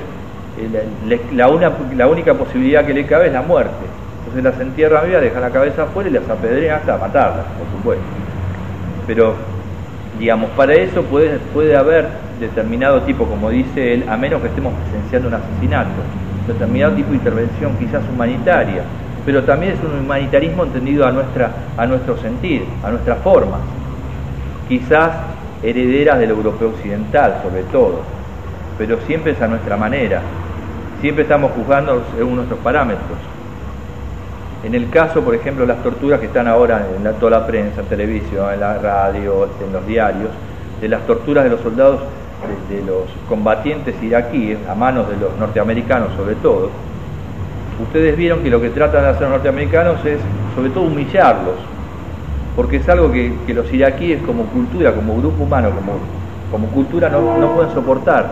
la única posibilidad que le cabe es la muerte. Entonces las entierran vivas, dejan la cabeza afuera y las apedrean hasta matarlas, por supuesto. Pero, digamos, para eso puede haber determinado tipo, como dice él, a menos que estemos presenciando un asesinato, determinado tipo de intervención quizás humanitaria, pero también es un humanitarismo entendido a nuestro sentir, a nuestras formas, quizás herederas del europeo occidental sobre todo, pero siempre es a nuestra manera, siempre estamos juzgando según nuestros parámetros. En el caso, por ejemplo, las torturas que están ahora en toda la prensa, en televisión, en la radio, en los diarios, de las torturas de los soldados, de los combatientes iraquíes, a manos de los norteamericanos sobre todo, ustedes vieron que lo que tratan de hacer los norteamericanos es, sobre todo, humillarlos, porque es algo que los iraquíes como cultura, como grupo humano, como cultura no pueden soportar,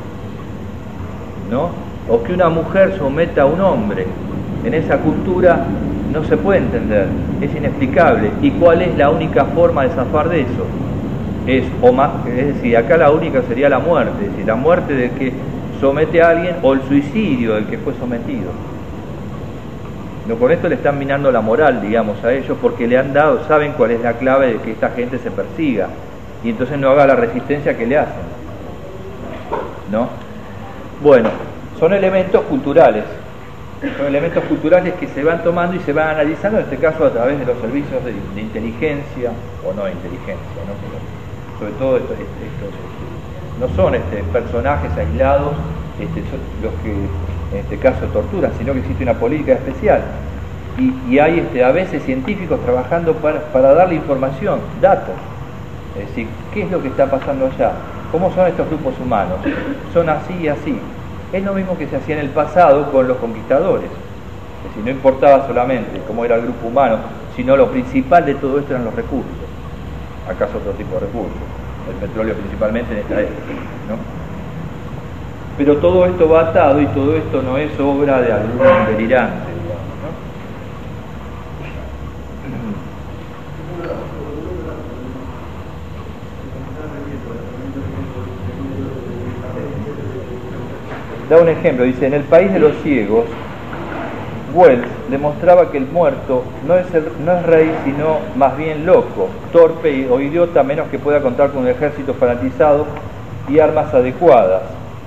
¿no? O que una mujer someta a un hombre, en esa cultura no se puede entender, es inexplicable. ¿Y cuál es la única forma de zafar de eso? Es decir, acá la única sería la muerte, es decir, la muerte del que somete a alguien o el suicidio del que fue sometido. Con esto le están minando la moral, digamos, a ellos, porque le han dado, saben cuál es la clave de que esta gente se persiga y entonces no haga la resistencia que le hacen, ¿no? Bueno, son elementos culturales que se van tomando y se van analizando, en este caso a través de los servicios de inteligencia o no de inteligencia, ¿no? Pero sobre todo estos no son personajes aislados los que en este caso torturan, sino que existe una política especial y hay a veces científicos trabajando para darle información, datos, es decir, qué es lo que está pasando allá, cómo son estos grupos humanos, son así y así. Es lo mismo que se hacía en el pasado con los conquistadores, es decir, no importaba solamente cómo era el grupo humano, sino lo principal de todo esto eran los recursos. ¿Acaso otro tipo de recursos? El petróleo principalmente en esta época, ¿no? Pero todo esto va atado y todo esto no es obra de algún delirante, digamos, ¿no? Da un ejemplo, dice, en el país de los ciegos, Wells demostraba que el muerto no es rey, sino más bien loco, torpe o idiota, a menos que pueda contar con un ejército fanatizado y armas adecuadas.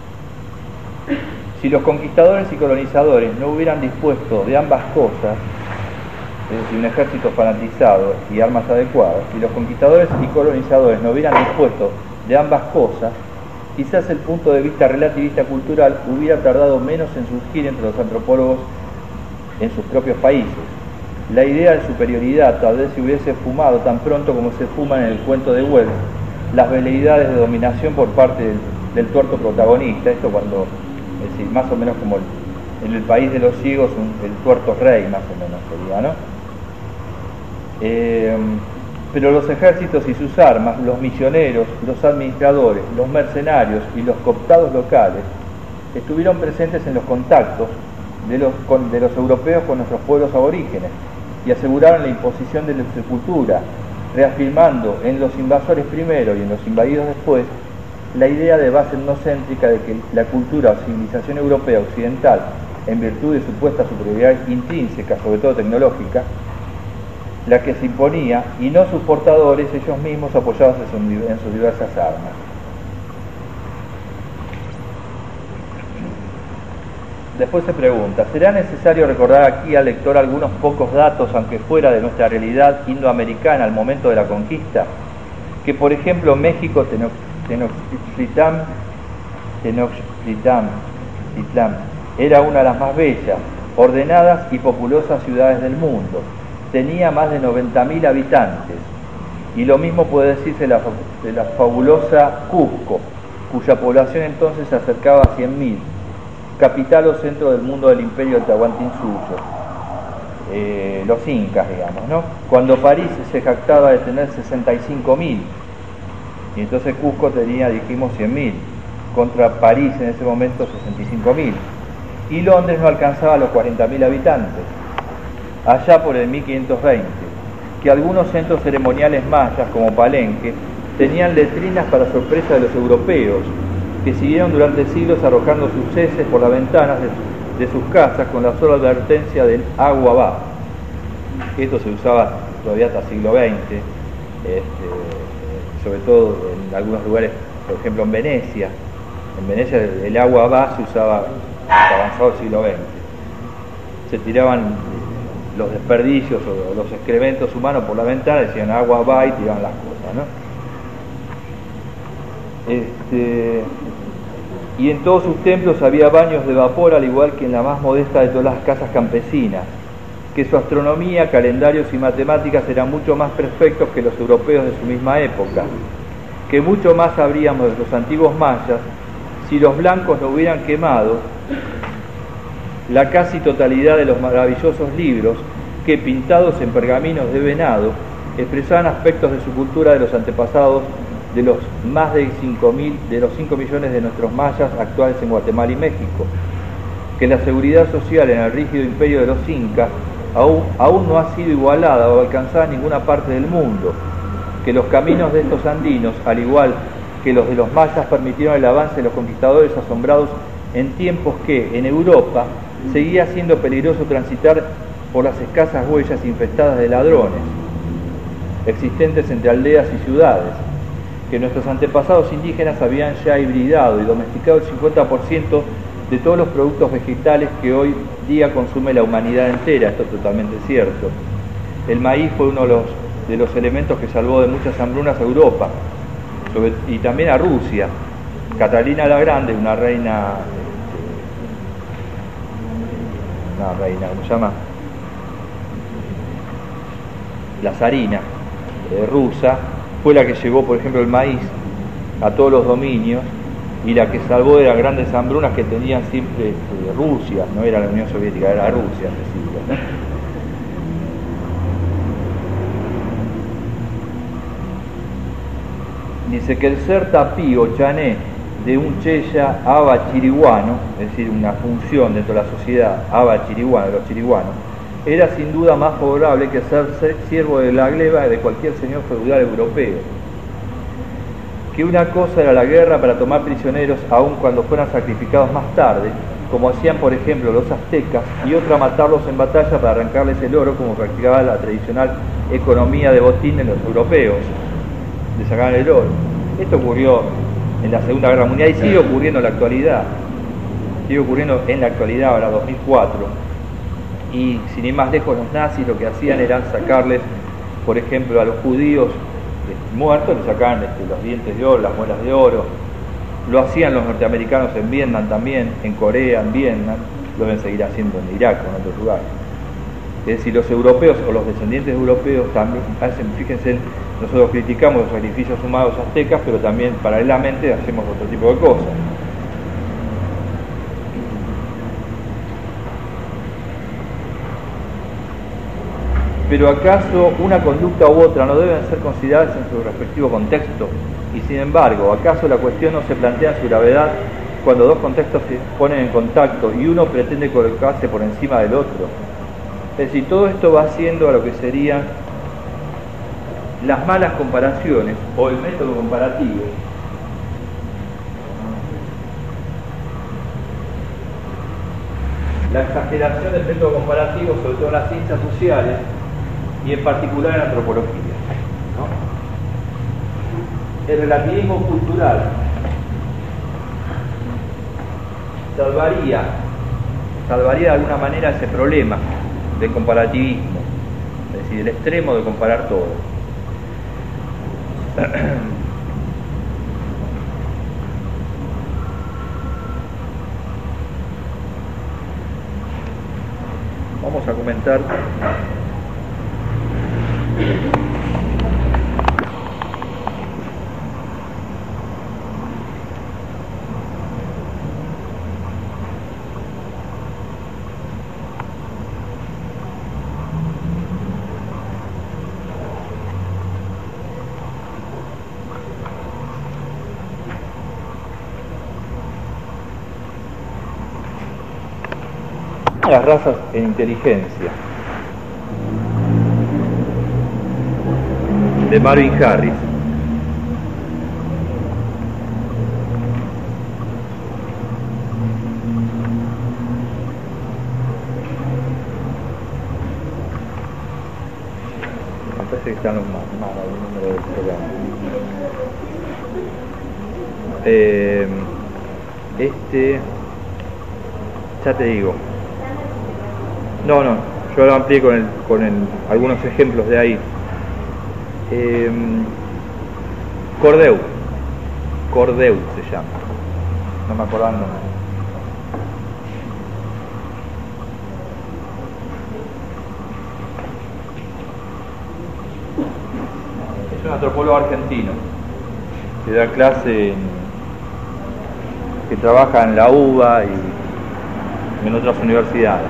Si los conquistadores y colonizadores no hubieran dispuesto de ambas cosas, es decir, un ejército fanatizado y armas adecuadas, si los conquistadores y colonizadores no hubieran dispuesto de ambas cosas, quizás el punto de vista relativista cultural hubiera tardado menos en surgir entre los antropólogos en sus propios países. La idea de superioridad tal vez se hubiese fumado tan pronto como se fuman en el cuento de Wells las veleidades de dominación por parte del tuerto protagonista. Esto cuando, es decir, más o menos como en el país de los ciegos, el tuerto rey, más o menos sería, ¿no? Pero los ejércitos y sus armas, los misioneros, los administradores, los mercenarios y los cooptados locales estuvieron presentes en los contactos de los europeos con nuestros pueblos aborígenes y aseguraron la imposición de su cultura, reafirmando en los invasores primero y en los invadidos después la idea de base etnocéntrica de que la cultura o civilización europea occidental, en virtud de supuesta superioridad intrínseca, sobre todo tecnológica, la que se imponía, y no sus portadores ellos mismos apoyados en sus diversas armas. después se pregunta, ¿será necesario recordar aquí al lector algunos pocos datos, aunque fuera de nuestra realidad indoamericana al momento de la conquista? Que por ejemplo México, Tenochtitlan era una de las más bellas, ordenadas y populosas ciudades del mundo. Tenía más de 90.000 habitantes. Y lo mismo puede decirse de la fabulosa Cusco, cuya población entonces se acercaba a 100.000, capital o centro del mundo del imperio del Tahuantinsuyo, los incas, digamos, ¿no? Cuando París se jactaba de tener 65.000, y entonces Cusco tenía, dijimos, 100.000, contra París en ese momento 65.000, y Londres no alcanzaba los 40.000 habitantes, allá por el 1520, que algunos centros ceremoniales mayas, como Palenque, tenían letrinas para sorpresa de los europeos, que siguieron durante siglos arrojando sus heces por las ventanas de sus casas con la sola advertencia del agua va. Esto se usaba todavía hasta el siglo XX, sobre todo en algunos lugares, por ejemplo en Venecia. En Venecia el agua va se usaba hasta avanzado el siglo XX. Se tiraban los desperdicios o los excrementos humanos por la ventana, decían agua va y tiraban las cosas, ¿no? Y en todos sus templos había baños de vapor, al igual que en la más modesta de todas las casas campesinas, que su astronomía, calendarios y matemáticas eran mucho más perfectos que los europeos de su misma época, que mucho más sabríamos de los antiguos mayas si los blancos no hubieran quemado la casi totalidad de los maravillosos libros que, pintados en pergaminos de venado, expresaban aspectos de su cultura de los antepasados de los más de 5 millones de nuestros mayas actuales en Guatemala y México, que la seguridad social en el rígido imperio de los incas aún no ha sido igualada o alcanzada en ninguna parte del mundo, que los caminos de estos andinos, al igual que los de los mayas, permitieron el avance de los conquistadores asombrados en tiempos que, en Europa, seguía siendo peligroso transitar por las escasas huellas infestadas de ladrones, existentes entre aldeas y ciudades, que nuestros antepasados indígenas habían ya hibridado y domesticado el 50% de todos los productos vegetales que hoy día consume la humanidad entera. Esto es totalmente cierto. El maíz fue uno de los elementos que salvó de muchas hambrunas a Europa y también a Rusia. Catalina la Grande, una reina, ¿cómo se llama? La zarina rusa, fue la que llevó, por ejemplo, el maíz a todos los dominios y la que salvó de las grandes hambrunas que tenían siempre Rusia, no era la Unión Soviética, era Rusia hace siglos, ¿no? Dice que el ser tapí o chané de un cheya aba chiriguano, es decir, una función dentro de la sociedad aba chiriguano, de los chiriguanos, era sin duda más favorable que ser siervo de la gleba de cualquier señor feudal europeo. Que una cosa era la guerra para tomar prisioneros aun cuando fueran sacrificados más tarde, como hacían por ejemplo los aztecas, y otra matarlos en batalla para arrancarles el oro, como practicaba la tradicional economía de botín en los europeos, de sacar el oro. Esto ocurrió en la Segunda Guerra Mundial y sigue ocurriendo en la actualidad. Sigue ocurriendo en la actualidad, ahora 2004. Y sin ir más lejos, los nazis lo que hacían era sacarles, por ejemplo, a los judíos muertos, les sacaban los dientes de oro, las muelas de oro. Lo hacían los norteamericanos en Vietnam también, en Corea, en Vietnam, lo deben seguir haciendo en Irak o en otros lugares. Es decir, los europeos o los descendientes europeos también hacen, fíjense, nosotros criticamos los sacrificios humanos aztecas, pero también paralelamente hacemos otro tipo de cosas. Pero ¿acaso una conducta u otra no deben ser consideradas en su respectivo contexto? Y sin embargo, ¿acaso la cuestión no se plantea en su gravedad cuando dos contextos se ponen en contacto y uno pretende colocarse por encima del otro? Es decir, todo esto va haciendo a lo que serían las malas comparaciones o el método comparativo. La exageración del método comparativo, sobre todo en las ciencias sociales, y en particular en antropología, ¿no? El relativismo cultural salvaría salvaría de alguna manera ese problema del comparativismo, es decir, el extremo de comparar todo. Vamos a comentar las razas en inteligencia, de Marvin Harris. Me parece que están los más el número del programa. Ya te digo. No, yo lo amplié con algunos ejemplos de ahí. Cordeu se llama, no me acordaba el nombre. Es un antropólogo argentino que da clase que trabaja en la UBA y en otras universidades.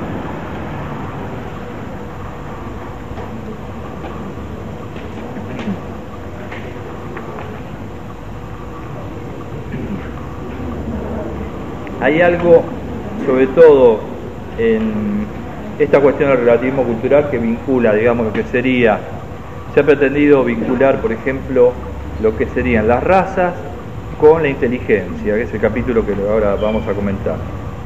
Hay algo, sobre todo en esta cuestión del relativismo cultural, que vincula, digamos, lo que sería, se ha pretendido vincular, por ejemplo, lo que serían las razas con la inteligencia, que es el capítulo que ahora vamos a comentar.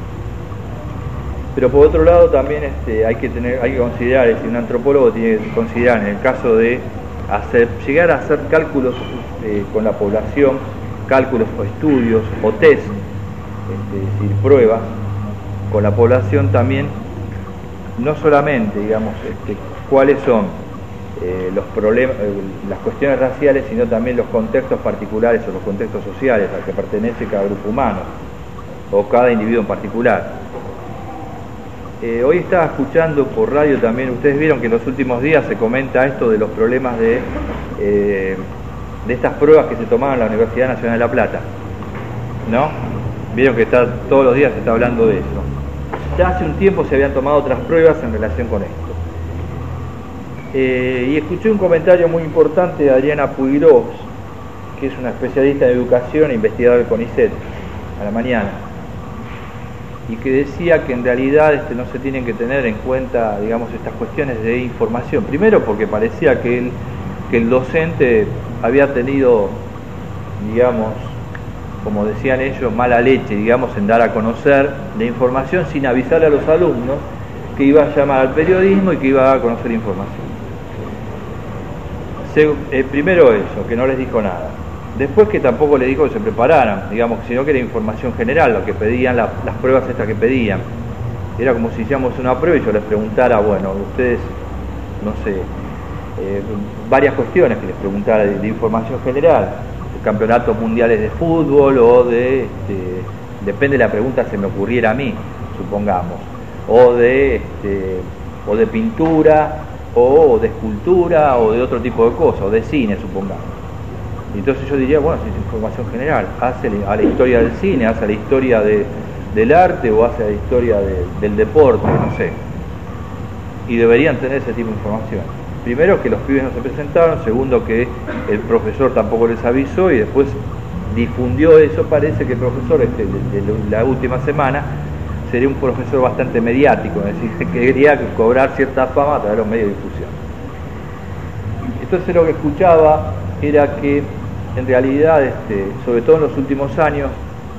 Pero por otro lado también hay que considerar, es decir, un antropólogo tiene que considerar, en el caso de llegar a hacer cálculos con la población, cálculos o estudios o test, es decir, pruebas con la población también, no solamente, digamos, cuáles son los problemas, las cuestiones raciales, sino también los contextos particulares o los contextos sociales al que pertenece cada grupo humano o cada individuo en particular. Hoy estaba escuchando por radio también, ustedes vieron que en los últimos días se comenta esto de los problemas de estas pruebas que se tomaban en la Universidad Nacional de La Plata, ¿no? Vieron que todos los días se está hablando de eso. Ya hace un tiempo se habían tomado otras pruebas en relación con esto. Y escuché un comentario muy importante de Adriana Puigros, que es una especialista en educación e investigadora del CONICET, a la mañana, y que decía que en realidad no se tienen que tener en cuenta, digamos, estas cuestiones de información. Primero porque parecía que el docente había tenido, digamos, como decían ellos, mala leche, digamos, en dar a conocer la información sin avisarle a los alumnos que iba a llamar al periodismo y que iba a dar a conocer información. Primero eso, que no les dijo nada. Después que tampoco les dijo que se prepararan, digamos, sino que era información general, lo que pedían, las pruebas estas que pedían. Era como si hiciéramos una prueba y yo les preguntara, bueno, ustedes, no sé, varias cuestiones que les preguntara de información general. Campeonatos mundiales de fútbol o depende de la pregunta, se me ocurriera a mí, supongamos, o de pintura o de escultura o de otro tipo de cosas, o de cine, supongamos. Entonces yo diría, bueno, si es información general, hace a la historia del cine, hace a la historia del arte o hace a la historia del deporte, no sé. Y deberían tener ese tipo de información. Primero, que los pibes no se presentaron. Segundo, que el profesor tampoco les avisó y después difundió eso. Parece que el profesor de la última semana sería un profesor bastante mediático, es decir, que quería cobrar cierta fama a través de los medios de difusión. Entonces lo que escuchaba era que en realidad, sobre todo en los últimos años,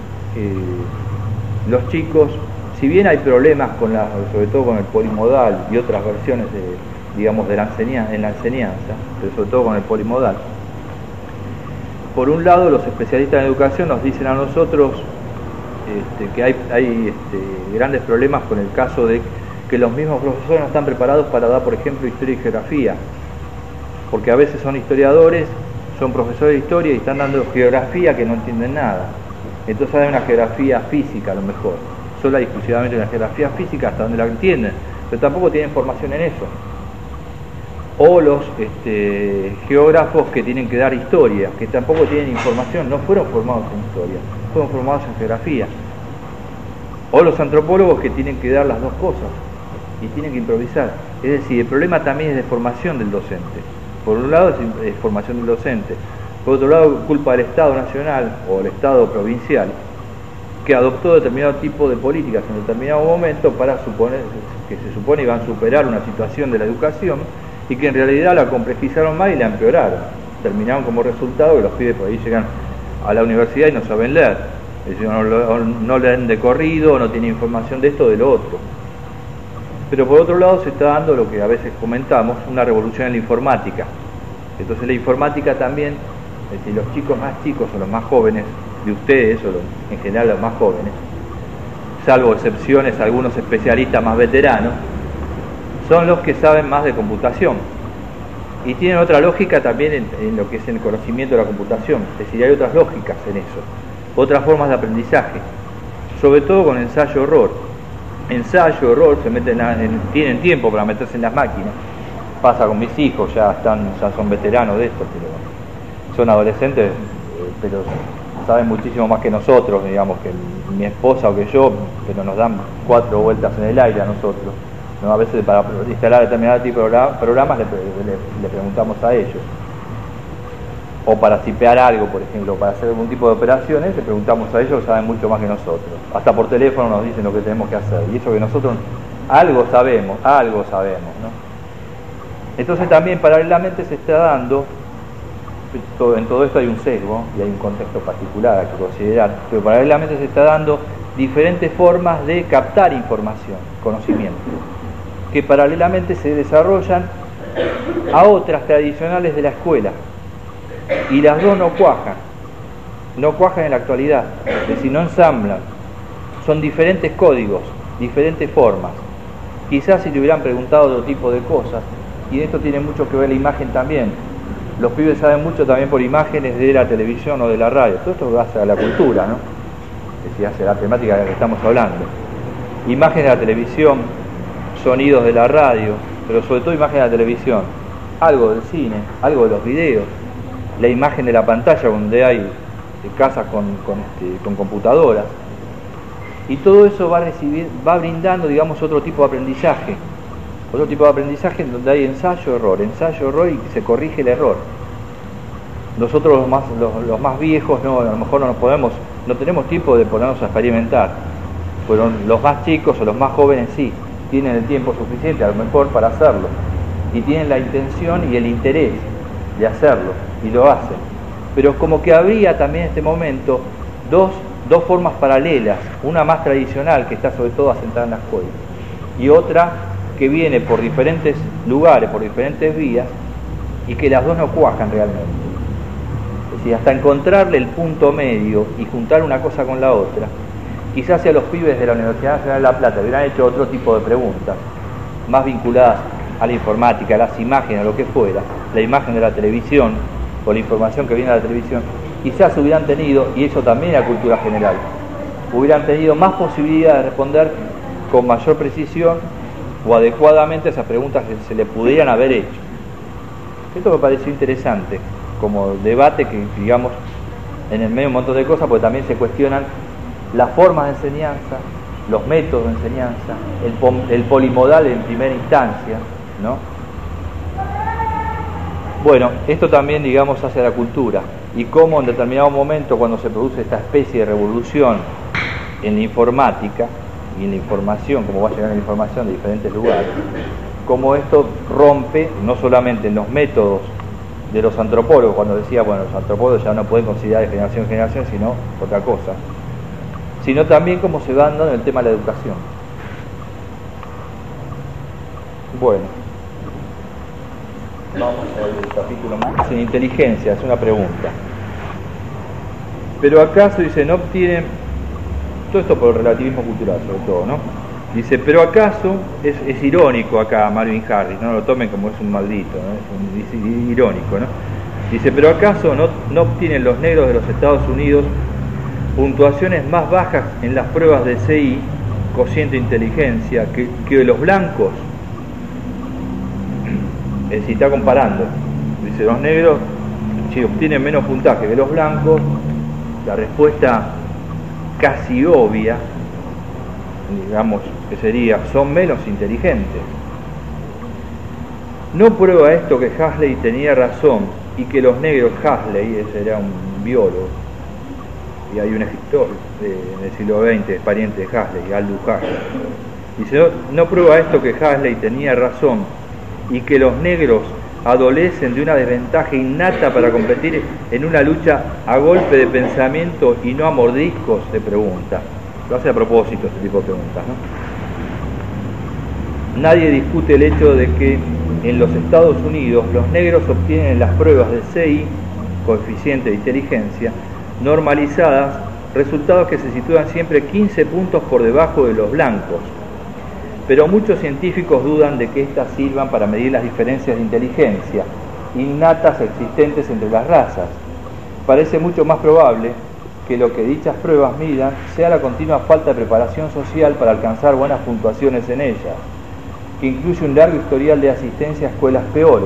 los chicos, si bien hay problemas sobre todo con el polimodal y otras versiones digamos, en la enseñanza, pero sobre todo con el polimodal. Por un lado, los especialistas en educación nos dicen a nosotros, que hay grandes problemas con el caso de que los mismos profesores no están preparados para dar, por ejemplo, historia y geografía, porque a veces son historiadores, son profesores de historia y están dando geografía que no entienden nada. Entonces hay una geografía física a lo mejor, sola y exclusivamente una geografía física hasta donde la entienden, pero tampoco tienen formación en eso. O los geógrafos que tienen que dar historia, que tampoco tienen información, no fueron formados en historia, fueron formados en geografía. O los antropólogos que tienen que dar las dos cosas y tienen que improvisar. Es decir, el problema también es de formación del docente. Por un lado es formación del docente, por otro lado culpa del Estado nacional o del Estado provincial, que adoptó determinado tipo de políticas en determinado momento para suponer que se supone iban a superar una situación de la educación y que en realidad la complejizaron más y la empeoraron. Terminaron como resultado que los pibes por ahí llegan a la universidad y no saben leer, es decir, no leen de corrido, no tienen información de esto o de lo otro. Pero por otro lado se está dando lo que a veces comentamos, una revolución en la informática. Entonces la informática también, es decir, los chicos más chicos o los más jóvenes de ustedes, o en general los más jóvenes, salvo excepciones, algunos especialistas más veteranos, son los que saben más de computación. Y tienen otra lógica también en lo que es el conocimiento de la computación, es decir, hay otras lógicas en eso, otras formas de aprendizaje, sobre todo con ensayo-error. Ensayo-error, tienen tiempo para meterse en las máquinas. Pasa con mis hijos, ya son veteranos de esto, pero son adolescentes, pero saben muchísimo más que nosotros, digamos, que mi esposa o que yo, pero nos dan 4 vueltas en el aire a nosotros, ¿no? A veces para instalar determinado tipo de programas le preguntamos a ellos, o para tipear algo, por ejemplo, para hacer algún tipo de operaciones, le preguntamos a ellos, saben mucho más que nosotros. Hasta por teléfono nos dicen lo que tenemos que hacer, y eso que nosotros algo sabemos, ¿no? Entonces también paralelamente se está dando, en todo esto hay un sesgo y hay un contexto particular a que considerar, pero paralelamente se está dando diferentes formas de captar información, conocimiento, que paralelamente se desarrollan a otras tradicionales de la escuela, y las dos no cuajan en la actualidad, es decir, no ensamblan, son diferentes códigos, diferentes formas. Quizás si le hubieran preguntado otro tipo de cosas, y esto tiene mucho que ver la imagen también, los pibes saben mucho también por imágenes de la televisión o de la radio, todo esto lo hace a la cultura, ¿no? Es decir, hace la temática de la que estamos hablando. Imágenes de la televisión, sonidos de la radio, pero sobre todo imágenes de la televisión, algo del cine, algo de los videos, la imagen de la pantalla donde hay casas con computadoras, y todo eso va brindando, digamos, otro tipo de aprendizaje en donde hay ensayo-error y se corrige el error. Nosotros los más viejos a lo mejor no tenemos tiempo de ponernos a experimentar, pero los más chicos o los más jóvenes sí, tienen el tiempo suficiente a lo mejor para hacerlo, y tienen la intención y el interés de hacerlo, y lo hacen. Pero como que habría también en este momento dos formas paralelas, una más tradicional que está sobre todo asentada en la escuela, y otra que viene por diferentes lugares, por diferentes vías, y que las dos no cuajan realmente. Es decir, hasta encontrarle el punto medio y juntar una cosa con la otra, quizás si a los pibes de la Universidad Nacional de La Plata hubieran hecho otro tipo de preguntas, más vinculadas a la informática, a las imágenes, a lo que fuera, la imagen de la televisión o la información que viene de la televisión, quizás hubieran tenido, y eso también es la cultura general, hubieran tenido más posibilidad de responder con mayor precisión o adecuadamente a esas preguntas que se le pudieran haber hecho. Esto me pareció interesante como debate que, digamos, en el medio de un montón de cosas, porque también se cuestionan las formas de enseñanza, los métodos de enseñanza, el polimodal en primera instancia, ¿no? Bueno, esto también, digamos, hacia la cultura, y cómo en determinado momento, cuando se produce esta especie de revolución en la informática y en la información, cómo va a llegar la información de diferentes lugares, cómo esto rompe no solamente en los métodos de los antropólogos, cuando decía, bueno, los antropólogos ya no pueden considerar de generación en generación, sino otra cosa, sino también cómo se va dando en el tema de la educación. Bueno, vamos al capítulo más. En inteligencia, es una pregunta. Pero acaso dice, no obtienen todo esto por el relativismo cultural sobre todo, ¿no? Dice, pero acaso, es irónico acá Marvin Harris, no lo tomen como es un maldito, ¿no? Es irónico, ¿no? Dice, pero acaso no obtienen los negros de los Estados Unidos puntuaciones más bajas en las pruebas de CI, cociente de inteligencia, que los blancos. Es decir, está comparando. Dice, los negros, si obtienen menos puntaje que los blancos, la respuesta casi obvia, digamos, que sería, son menos inteligentes. No prueba esto que Huxley tenía razón y que los negros, Huxley, ese era un biólogo, y hay un escritor en el siglo XX, pariente de Huxley, Aldous Huxley. Dice, no prueba esto que Huxley tenía razón y que los negros adolecen de una desventaja innata para competir en una lucha a golpe de pensamiento y no a mordiscos, se pregunta. Lo hace a propósito este tipo de preguntas, ¿no? Nadie discute el hecho de que en los Estados Unidos los negros obtienen en las pruebas de CI, coeficiente de inteligencia, normalizadas, resultados que se sitúan siempre 15 puntos por debajo de los blancos. Pero muchos científicos dudan de que éstas sirvan para medir las diferencias de inteligencia innatas existentes entre las razas. Parece mucho más probable que lo que dichas pruebas midan sea la continua falta de preparación social para alcanzar buenas puntuaciones en ellas, que incluye un largo historial de asistencia a escuelas peores,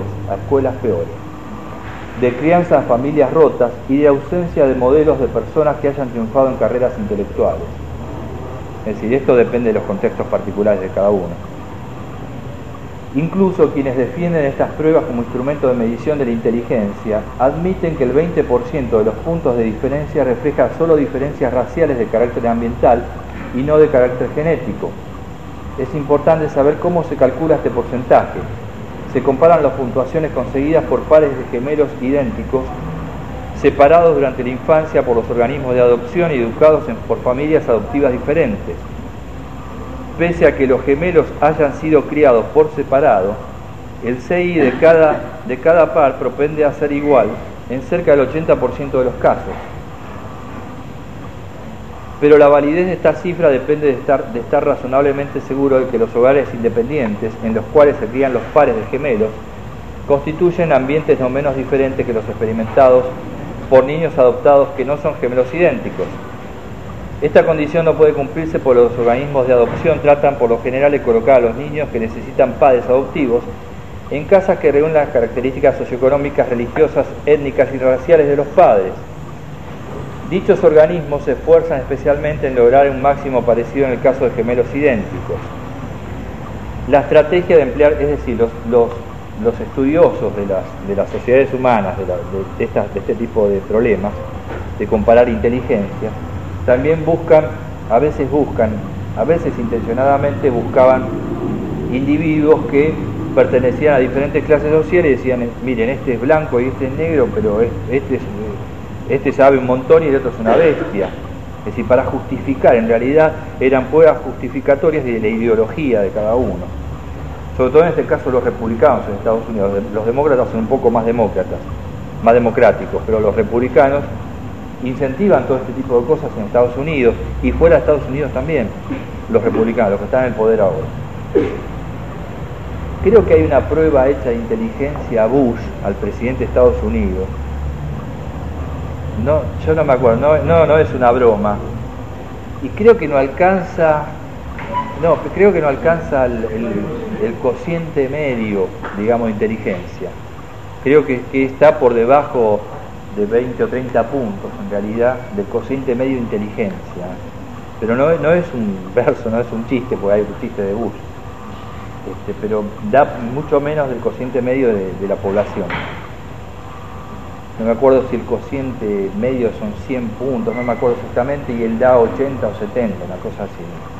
de crianza en familias rotas y de ausencia de modelos de personas que hayan triunfado en carreras intelectuales. Es decir, esto depende de los contextos particulares de cada uno. Incluso quienes defienden estas pruebas como instrumento de medición de la inteligencia admiten que el 20% de los puntos de diferencia refleja solo diferencias raciales de carácter ambiental y no de carácter genético. Es importante saber cómo se calcula este porcentaje. Se comparan las puntuaciones conseguidas por pares de gemelos idénticos, separados durante la infancia por los organismos de adopción y educados por familias adoptivas diferentes. Pese a que los gemelos hayan sido criados por separado, el CI de cada par propende a ser igual en cerca del 80% de los casos. Pero la validez de esta cifra depende de estar razonablemente seguro de que los hogares independientes en los cuales se crían los pares de gemelos constituyen ambientes no menos diferentes que los experimentados por niños adoptados que no son gemelos idénticos. Esta condición no puede cumplirse por los organismos de adopción. Tratan por lo general de colocar a los niños que necesitan padres adoptivos en casas que reúnen las características socioeconómicas, religiosas, étnicas y raciales de los padres. Dichos organismos se esfuerzan especialmente en lograr un máximo parecido en el caso de gemelos idénticos. La estrategia de emplear, es decir, los estudiosos de las sociedades humanas, de este tipo de problemas, de comparar inteligencia, también a veces intencionadamente buscaban individuos que pertenecían a diferentes clases sociales y decían, miren, este es blanco y este es negro, pero este sabe un montón y el otro es una bestia. Es decir, para justificar, en realidad eran pruebas justificatorias de la ideología de cada uno. Sobre todo en este caso los republicanos en Estados Unidos. Los demócratas son un poco más democráticos, pero los republicanos incentivan todo este tipo de cosas en Estados Unidos y fuera de Estados Unidos también, los republicanos, los que están en el poder ahora. Creo que hay una prueba hecha de inteligencia a Bush, al presidente de Estados Unidos. No, yo no me acuerdo, no es una broma. Y creo que no alcanza el cociente medio, digamos, de inteligencia. Creo que está por debajo de 20 o 30 puntos, en realidad, del cociente medio de inteligencia. Pero no es un verso, no es un chiste, porque hay un chiste de Bush. Pero da mucho menos del cociente medio de la población. No me acuerdo si el cociente medio son 100 puntos, no me acuerdo exactamente, y él da 80 o 70, una cosa así.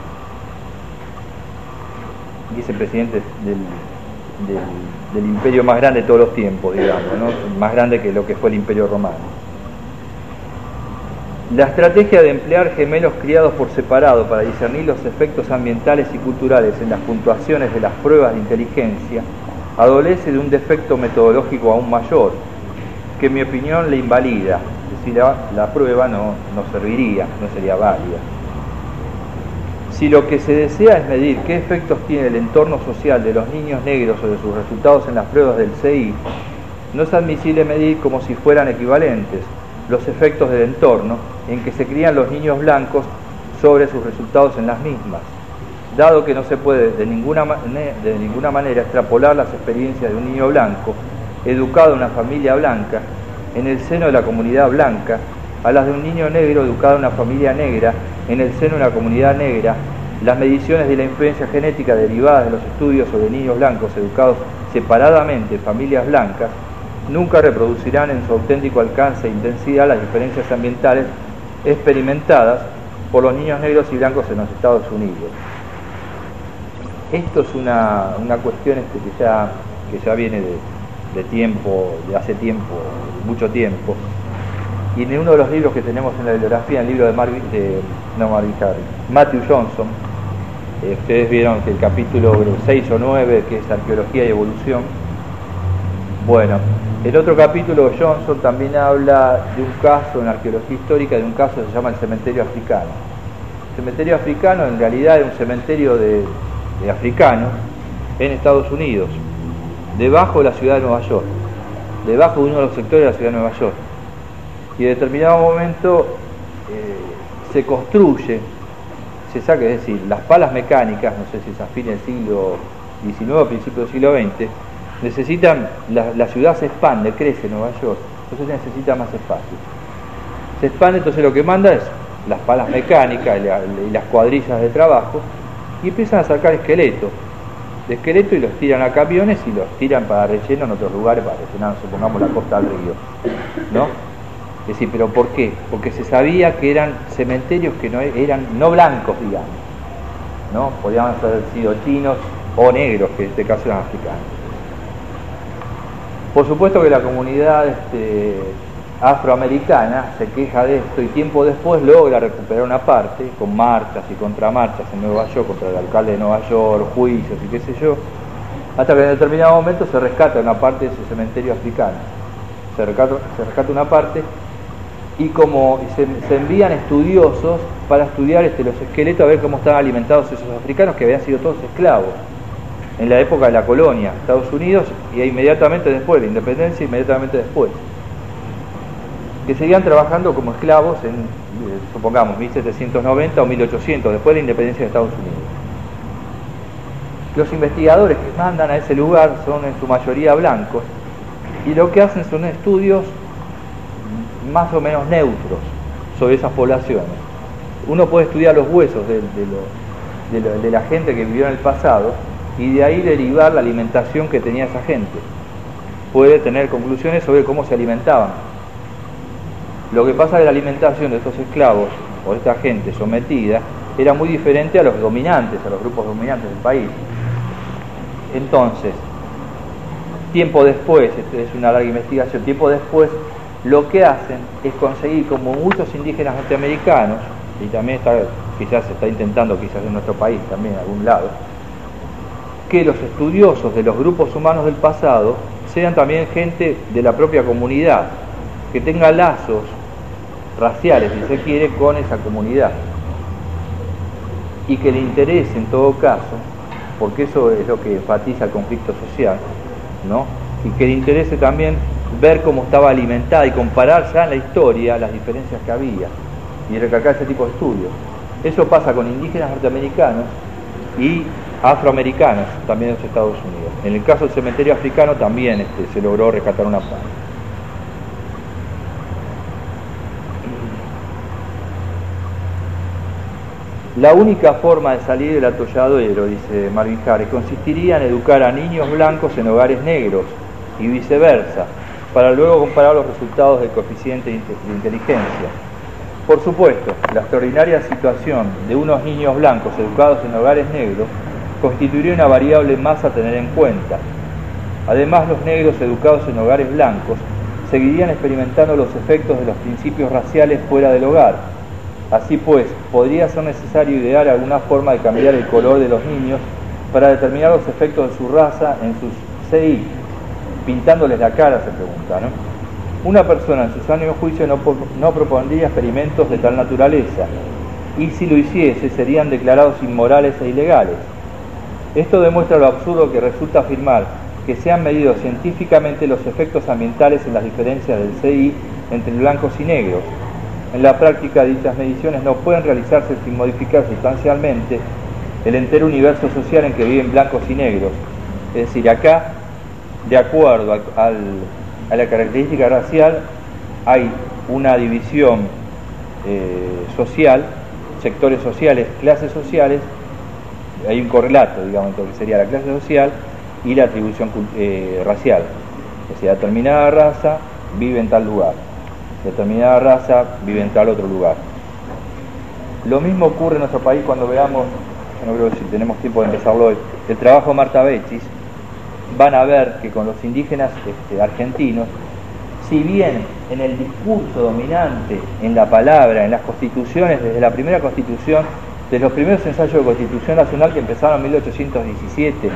Y es el presidente del imperio más grande de todos los tiempos, digamos, ¿no? Más grande que lo que fue el imperio romano. La estrategia de emplear gemelos criados por separado para discernir los efectos ambientales y culturales en las puntuaciones de las pruebas de inteligencia adolece de un defecto metodológico aún mayor, que en mi opinión le invalida. Es decir, la prueba no serviría, no sería válida. Si lo que se desea es medir qué efectos tiene el entorno social de los niños negros sobre sus resultados en las pruebas del CI, no es admisible medir como si fueran equivalentes los efectos del entorno en que se crían los niños blancos sobre sus resultados en las mismas, dado que no se puede de ninguna manera extrapolar las experiencias de un niño blanco, educado en una familia blanca, en el seno de la comunidad blanca, a las de un niño negro educado en una familia negra, en el seno de una comunidad negra. Las mediciones de la influencia genética derivadas de los estudios sobre niños blancos educados separadamente en familias blancas nunca reproducirán en su auténtico alcance e intensidad las diferencias ambientales experimentadas por los niños negros y blancos en los Estados Unidos. Esto es una cuestión que ya viene de tiempo, de hace tiempo, mucho tiempo. Y en uno de los libros que tenemos en la bibliografía, el libro de Matthew Johnson, ustedes vieron que el capítulo 6 o 9, que es Arqueología y Evolución. Bueno, el otro capítulo, Johnson también habla de un caso en arqueología histórica, de un caso que se llama el cementerio africano. El cementerio africano en realidad es un cementerio de africanos en Estados Unidos, debajo de la ciudad de Nueva York, debajo de uno de los sectores de la ciudad de Nueva York. Y en determinado momento se construye, se saca, es decir, las palas mecánicas, no sé si es a fines del siglo XIX o principios del siglo XX, necesitan, la ciudad se expande, crece Nueva York, entonces necesita más espacio. Se expande, entonces lo que manda es las palas mecánicas y las cuadrillas de trabajo, y empiezan a sacar esqueletos y los tiran a camiones y los tiran para relleno en otros lugares, para rellenar, supongamos, la costa del río, ¿no? Es decir, ¿pero por qué? Porque se sabía que eran cementerios que eran no blancos, digamos, ¿no? Podían haber sido chinos o negros, que en este caso eran africanos. Por supuesto que la comunidad afroamericana se queja de esto y tiempo después logra recuperar una parte con marchas y contramarchas en Nueva York contra el alcalde de Nueva York, juicios y qué sé yo, hasta que en determinado momento se rescata una parte de ese cementerio africano. Se rescata una parte y como se envían estudiosos para estudiar los esqueletos, a ver cómo estaban alimentados esos africanos que habían sido todos esclavos en la época de la colonia, Estados Unidos, y inmediatamente después, la independencia inmediatamente después, que seguían trabajando como esclavos en, supongamos, 1790 o 1800, después de la independencia de Estados Unidos. Los investigadores que mandan a ese lugar son en su mayoría blancos, y lo que hacen son estudios más o menos neutros sobre esas poblaciones. Uno puede estudiar los huesos de la gente que vivió en el pasado y de ahí derivar la alimentación que tenía esa gente. Puede tener conclusiones sobre cómo se alimentaban. Lo que pasa es que la alimentación de estos esclavos o de esta gente sometida era muy diferente a los dominantes, a los grupos dominantes del país. Entonces, tiempo después, esto es una larga investigación, tiempo después lo que hacen es conseguir, como muchos indígenas norteamericanos, y también quizás se está intentando, quizás en nuestro país también en algún lado, que los estudiosos de los grupos humanos del pasado sean también gente de la propia comunidad, que tenga lazos raciales, si se quiere, con esa comunidad, y que le interese en todo caso, porque eso es lo que enfatiza el conflicto social, ¿no? Y que le interese también ver cómo estaba alimentada y comparar ya en la historia las diferencias que había y recalcar ese tipo de estudios. Eso pasa con indígenas norteamericanos y afroamericanos también en los Estados Unidos. En el caso del cementerio africano también se logró rescatar una parte. La única forma de salir del atolladero, dice Marvin Harris, consistiría en educar a niños blancos en hogares negros y viceversa, para luego comparar los resultados del coeficiente de inteligencia. Por supuesto, la extraordinaria situación de unos niños blancos educados en hogares negros constituiría una variable más a tener en cuenta. Además, los negros educados en hogares blancos seguirían experimentando los efectos de los principios raciales fuera del hogar. Así pues, podría ser necesario idear alguna forma de cambiar el color de los niños para determinar los efectos de su raza en sus CI, pintándoles la cara, se pregunta, ¿no? Una persona en su sano juicio no propondría experimentos de tal naturaleza. y si lo hiciese serían declarados inmorales e ilegales. Esto demuestra lo absurdo que resulta afirmar que se han medido científicamente los efectos ambientales en las diferencias del CI entre blancos y negros. En la práctica, dichas mediciones no pueden realizarse sin modificar sustancialmente el entero universo social en que viven blancos y negros. Es decir, acá, de acuerdo a la característica racial, hay una división social, sectores sociales, clases sociales, hay un correlato, digamos, entre lo que sería la clase social y la atribución racial. Es decir, determinada raza vive en tal lugar, determinada raza vive en tal otro lugar. Lo mismo ocurre en nuestro país cuando veamos, yo no creo que si tenemos tiempo de empezarlo hoy, el trabajo de Marta Bechis. Van a ver que con los indígenas argentinos, si bien en el discurso dominante, en la palabra, en las constituciones, desde la primera constitución, de los primeros ensayos de constitución nacional que empezaron en 1817,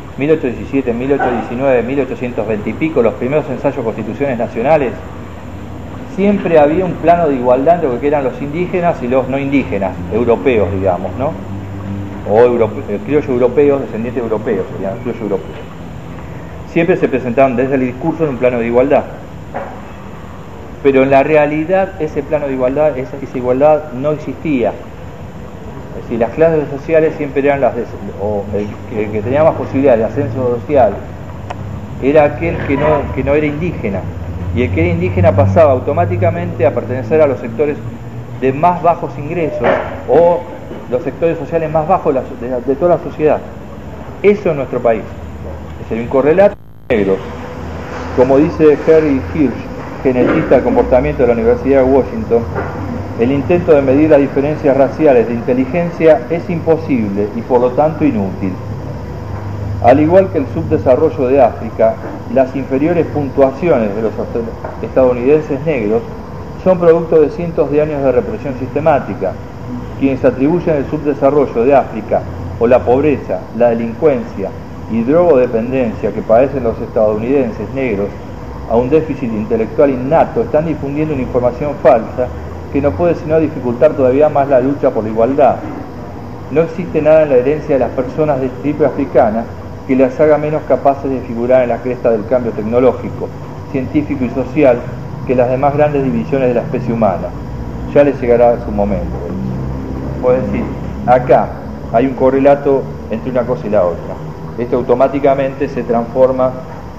1819, 1820 y pico, los primeros ensayos de constituciones nacionales, siempre había un plano de igualdad entre lo que eran los indígenas y los no indígenas, europeos, digamos, ¿no? O criollos europeos, descendientes europeos, serían criollos europeos. Siempre se presentaban desde el discurso en un plano de igualdad. Pero en la realidad ese plano de igualdad, esa igualdad no existía. Es decir, las clases sociales siempre eran el que tenía más posibilidad de ascenso social era aquel que no era indígena. Y el que era indígena pasaba automáticamente a pertenecer a los sectores de más bajos ingresos o los sectores sociales más bajos de toda la sociedad. Eso en nuestro país. Es un correlato de negros. Como dice Harry Hirsch, genetista del comportamiento de la Universidad de Washington, el intento de medir las diferencias raciales de inteligencia es imposible y por lo tanto inútil. Al igual que el subdesarrollo de África, las inferiores puntuaciones de los estadounidenses negros son producto de cientos de años de represión sistemática. Quienes atribuyen el subdesarrollo de África o la pobreza, la delincuencia y drogodependencia que padecen los estadounidenses negros a un déficit intelectual innato están difundiendo una información falsa que no puede sino dificultar todavía más la lucha por la igualdad. No existe nada en la herencia de las personas de estirpe africana que las haga menos capaces de figurar en la cresta del cambio tecnológico, científico y social que las demás grandes divisiones de la especie humana. Ya les llegará su momento. Puedo decir, acá hay un correlato entre una cosa y la otra. Esto automáticamente se transforma,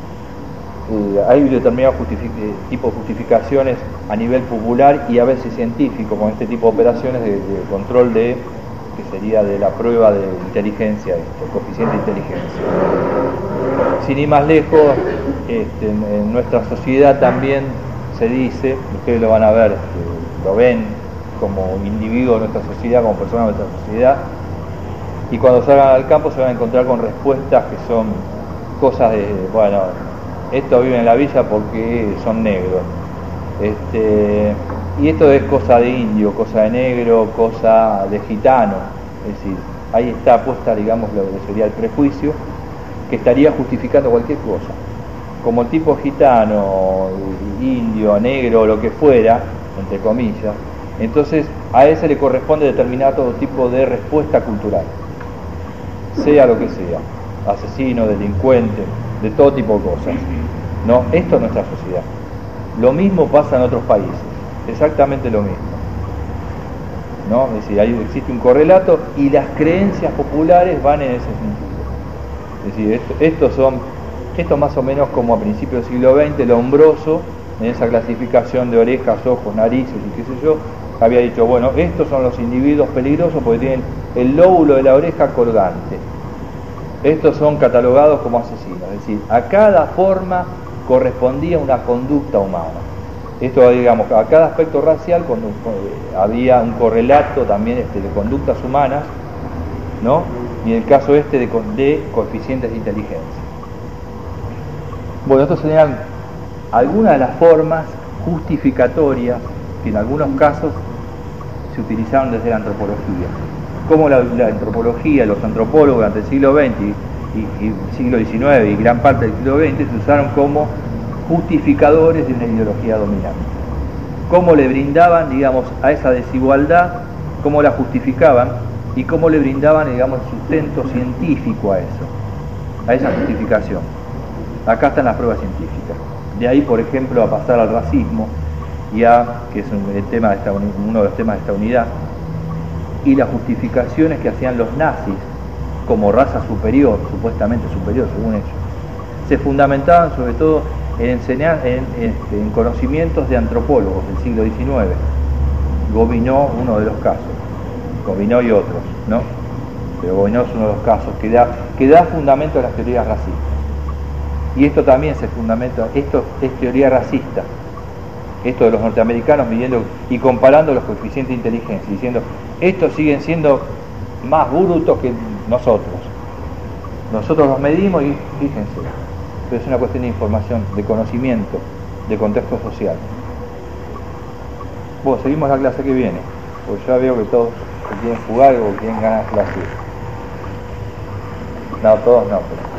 hay determinados tipos de justificaciones a nivel popular y a veces científico con este tipo de operaciones de control que sería de la prueba de inteligencia, el coeficiente de inteligencia. Sin ir más lejos, en nuestra sociedad también se dice, ustedes lo van a ver, lo ven como individuos de nuestra sociedad, como personas de nuestra sociedad, y cuando salgan al campo se van a encontrar con respuestas que son cosas de, bueno, estos viven en la villa porque son negros, y esto es cosa de indio, cosa de negro, cosa de gitano. Es decir, ahí está puesta, digamos, lo que sería el prejuicio que estaría justificando cualquier cosa. Como el tipo gitano, indio, negro, lo que fuera, entre comillas, entonces a ese le corresponde determinado tipo de respuesta cultural, sea lo que sea, asesino, delincuente, de todo tipo de cosas. No, esto es nuestra sociedad. Lo mismo pasa en otros países, exactamente lo mismo, ¿no? Es decir, ahí existe un correlato y las creencias populares van en ese sentido. Es decir, esto más o menos como a principios del siglo XX, Lombroso, en esa clasificación de orejas, ojos, narices y qué sé yo, había dicho, bueno, estos son los individuos peligrosos porque tienen el lóbulo de la oreja colgante. Estos son catalogados como asesinos. Es decir, a cada forma correspondía una conducta humana. Esto, digamos, a cada aspecto racial había un correlato también de conductas humanas, ¿no? Y en el caso de coeficientes de inteligencia. Bueno, estos serían algunas de las formas justificatorias que en algunos casos se utilizaron desde la antropología. Como la antropología, los antropólogos durante el siglo XX y siglo XIX y gran parte del siglo XX se usaron como justificadores de una ideología dominante. Cómo le brindaban, digamos, a esa desigualdad cómo la justificaban y cómo le brindaban, digamos, el sustento científico a eso, a esa justificación. Acá están las pruebas científicas. De ahí, por ejemplo, a pasar al racismo, que es uno de los temas de esta unidad, y las justificaciones que hacían los nazis como raza superior, supuestamente superior según ellos, se fundamentaban sobre todo en conocimientos de antropólogos del siglo XIX. Gobineau, uno de los casos, Gobineau y otros, ¿no? Pero Gobineau es uno de los casos que da fundamento a las teorías racistas. Y esto también se fundamenta, esto es teoría racista, esto de los norteamericanos midiendo y comparando los coeficientes de inteligencia, diciendo, estos siguen siendo más brutos que nosotros. Nosotros los medimos y fíjense, pero es una cuestión de información, de conocimiento, de contexto social. Bueno, seguimos la clase que viene, porque ya veo que todos quieren jugar o quieren ganar la clase. No, todos no, pero...